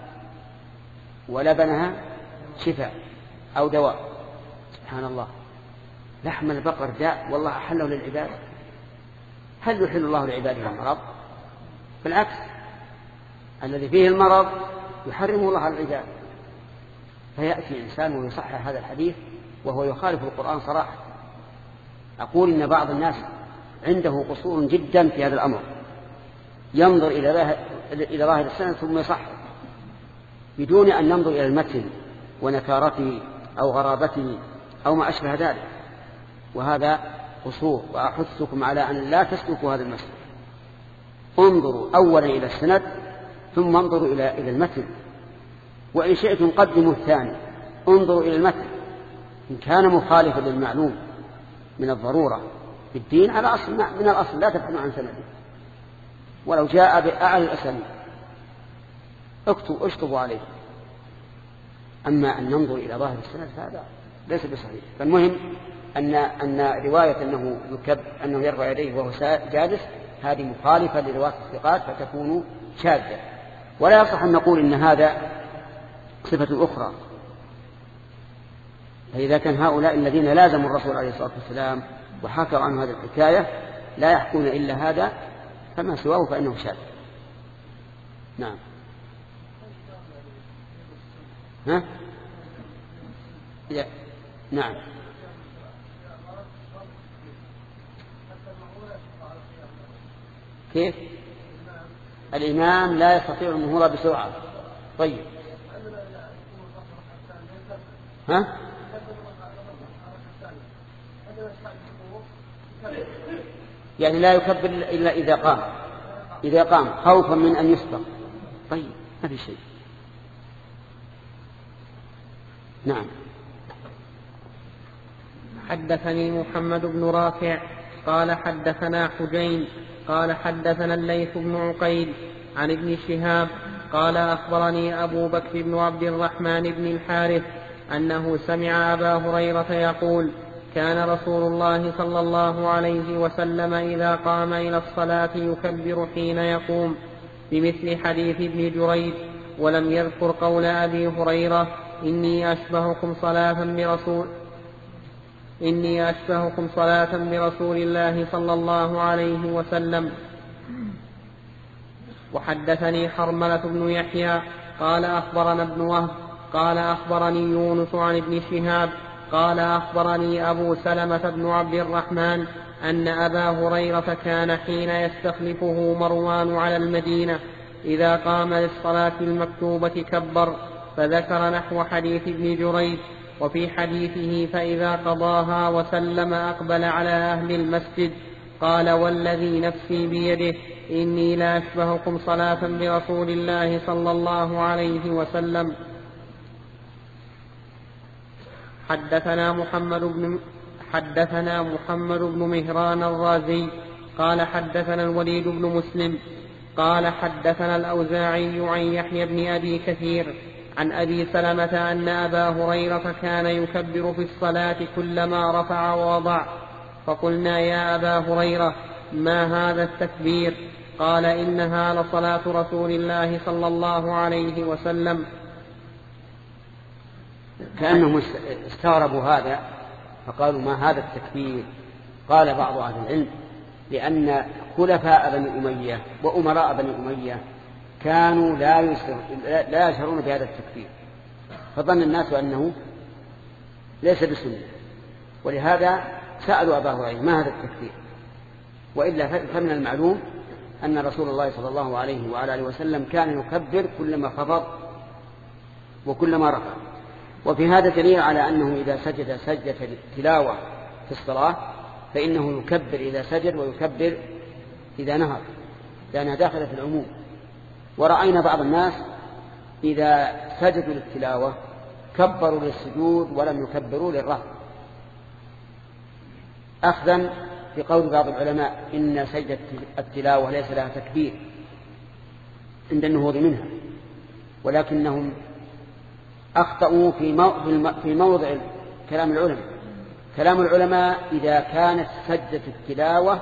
ولبنها شفاء أو دواء. سبحان الله، لحم البقر داء والله أحله للعباد. هل يحل الله لعباده المرض؟ بالعكس، الذي فيه المرض يحرمه الله على العباد. فيأتي إنسان ويصحح هذا الحديث وهو يخالف القرآن صراحة. أقول إن بعض الناس عنده قصور جدا في هذا الأمر، ينظر إلى ظاهر السند ثم يصحح بدون أن ننظر إلى المتن ونكارته أو غرابته أو ما أشبه ذلك، وهذا قصور. وأحثكم على أن لا تسلكوا هذا المسلك. انظروا أولا إلى السند ثم انظروا إلى المتن، وإن شئتم قدموا الثاني، انظروا إلى المتن. إن كان مخالفا للمعلوم من الضرورة في الدين على أصل من الأصل لا تبحثوا عن سنده، ولو جاء بأعلى الأسانيد اشطبوا عليه. أما أن ننظر إلى ظاهر السند فهذا ليس بصحيح. فالمهم أن رواية أنه يرفع يديه وهو جالس هذه مخالفة لرواية الثقات فتكون شاذة، ولا يصح أن نقول إن هذا صفة أخرى. فإذا كان هؤلاء الذين لازموا الرسول عليه الصلاة والسلام وحكوا عن هذه الحكاية لا يحكون إلا هذا، فما سواه فإنه شاذ. نعم. ها؟ نعم. كيف؟ الإمام لا يستطيع المهور بسرعة. طيب. ها؟ يعني لا يكبر إلا إذا قام خوفا من أن يسبق. طيب ما في شيء. نعم. حدثني محمد بن رافع قال حدثنا حجين قال حدثنا الليث بن عقيل عن ابن شهاب قال أخبرني أبو بكر بن عبد الرحمن بن الحارث أنه سمع أبا هريرة يقول كان رسول الله صلى الله عليه وسلم إذا قام إلى الصلاة يكبر حين يقوم، بمثل حديث ابن جريج، ولم يذكر قول أبي هريرة إني أشبهكم صلاة برسول الله صلى الله عليه وسلم. وحدثني حرملة بن يحيى قال أخبرنا ابن وهب قال أخبرني يونس عن ابن شهاب قال أخبرني أبو سلمة بن عبد الرحمن أن أبا هريرة كان حين يستخلفه مروان على المدينة إذا قام للصلاة المكتوبة كبر، فذكر نحو حديث ابن جريج. وفي حديثه فإذا قضاها وسلم أقبل على أهل المسجد قال والذي نفسي بيده إني لا أشبهكم صلاة برسول الله صلى الله عليه وسلم. حدثنا محمد بن مهران الرازي قال حدثنا الوليد بن مسلم قال حدثنا الأوزاعي عن يحيى بن أبي كثير عن أبي سلمة أن أبا هريرة كان يكبر في الصلاة كلما رفع ووضع، فقلنا يا أبا هريرة ما هذا التكبير؟ قال إنها لصلاة رسول الله صلى الله عليه وسلم. كأنهم استغربوا هذا فقالوا ما هذا التكبير؟ قال بعض أهل العلم لأن خلفاء بني أمية وأمراء بني أمية كانوا لا يشعرون بهذا التكبير، فظن الناس أنه ليس بسنة، ولهذا سألوا أبا هريرة ما هذا التكبير؟ وإلا فمن المعلوم أن رسول الله صلى الله عليه وعلى آله وسلم كان يكبر كلما خفض وكلما رفع. وفي هذا دليل على أنه إذا سجد سجدة التلاوة في الصلاة فإنه يكبر إذا سجد ويكبر إذا نهض، لأنها داخلة في العموم. ورأينا بعض الناس إذا سجدوا للتلاوة كبروا للسجود ولم يكبروا للرفع، أخذا بقول بعض العلماء إن سجدة التلاوة ليس لها تكبير عند النهوض منها، ولكنهم أخطأوا في موضع كلام العلماء. كلام العلماء إذا كانت سجدة التلاوة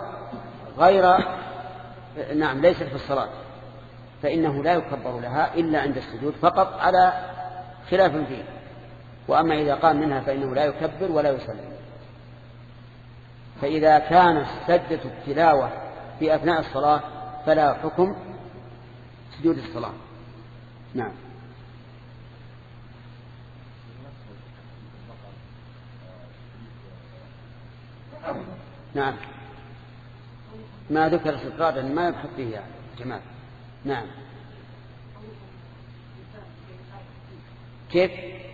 ليست في الصلاة فإنه لا يكبر لها إلا عند السجود فقط على خلاف فيه، وأما إذا قام منها فإنه لا يكبر ولا يسلم. فإذا كانت سجدة التلاوة في أثناء الصلاة فلا حكم سجود الصلاة. نعم. نعم ما ذكر استطرادا ما يبحث فيه يا جماعة. نعم كيف؟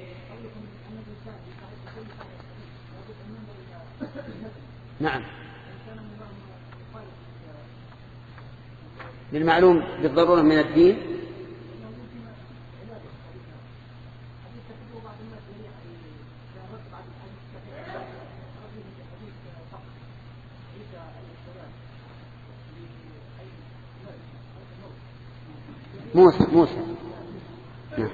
نعم للمعلوم بالضرورة من الدين. موسى نعم.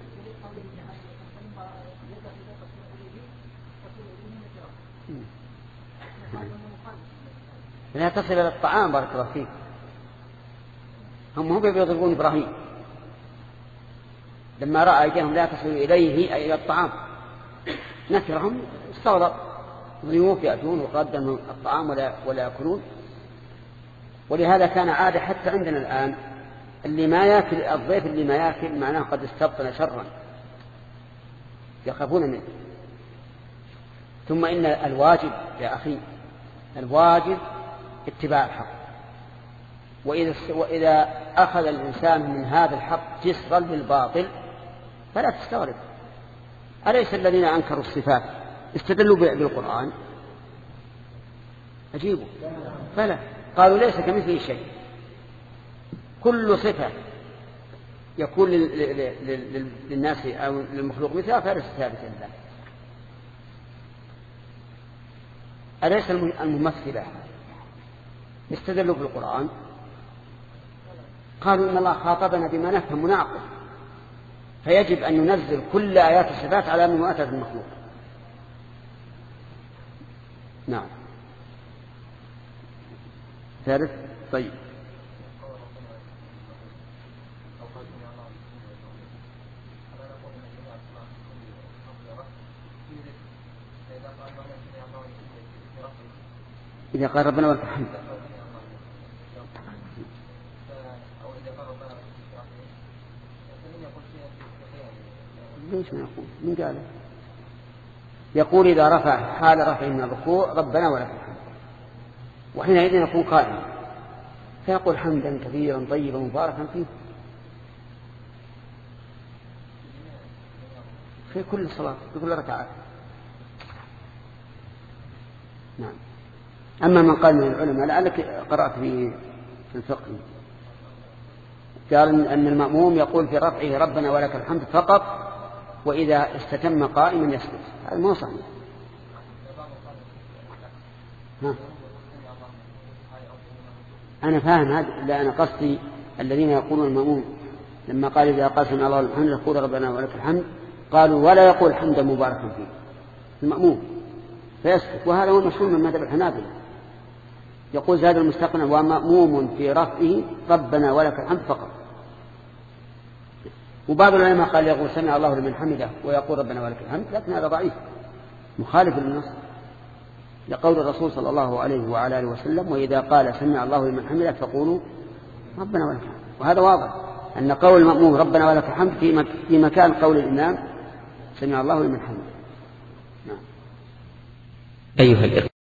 لا تصل إلى الطعام بارك الله فيك. هم يضربون إبراهيم لما رأى أيديهم لا تصل إليه أي إلى الطعام نكرهم استغرب، ضيوف يأتون وقدموا الطعام ولا يأكلون. ولهذا كان عادة حتى عندنا الآن اللي ما يأكل الضيف اللي ما يأكل معناه قد استبطن شرا يخافون منه. ثم إن الواجب يا أخي الواجب اتباع الحق، وإذا أخذ الإنسان من هذا الحق جسرا للباطل فلا تستغرب. أليس الذين أنكروا الصفات استدلوا بالقرآن؟ أجيبوا فلا، قالوا ليس كمثله شيء، كل صفة يكون للناس أو للمخلوق مثلها فليس ثابتا لله. أليس الممثلة استدلوا بالقرآن؟ قالوا إن الله خاطبنا بما نفهم ونعقل، فيجب أن ننزل كل آيات الصفات على من أتى المخلوق. نعم ثالث. طيب إذا قال ربنا ولك الحمد ليش ما يقول؟ من قاله؟ يقول إذا رفع حال رفع من الركوع ربنا ولك الحمد، وحينئذ يكون قائما فيقول حمدا كثيرا طيبا مباركا فيه في كل صلاة في كل ركعة. نعم. أما من قال من العلماء لعلك قرأت في الفقه قال أن المأموم يقول في رفعه ربنا ولك الحمد فقط وإذا استتم قائما يسجد. هذا مو صحيح. أنا فاهم هذا، لا أنا قصدي الذين يقولون المأموم لما قال إذا قال سمع الله الحمد يقول ربنا ولك الحمد، قالوا ولا يقول حمدا مباركا فيه المأموم فيسكت، وهذا هو المشهور من مذهب الحنابلة. يقول زاد المستقنع ومأموم في رفعه ربنا ولك الحمد فقط. وبعض العلماء قال يقول سمع الله لمن حمده ويقول ربنا ولك الحمد، لكن هذا ضعيف مخالف للنص لقول الرسول صلى الله عليه وعلى آله وسلم وإذا قال سمع الله لمن حمده فقولوا ربنا ولك الحمد. وهذا واضح أن قول المأموم ربنا ولك الحمد في مكان قول الإمام سمع الله لمن حمده. أيها الإخوة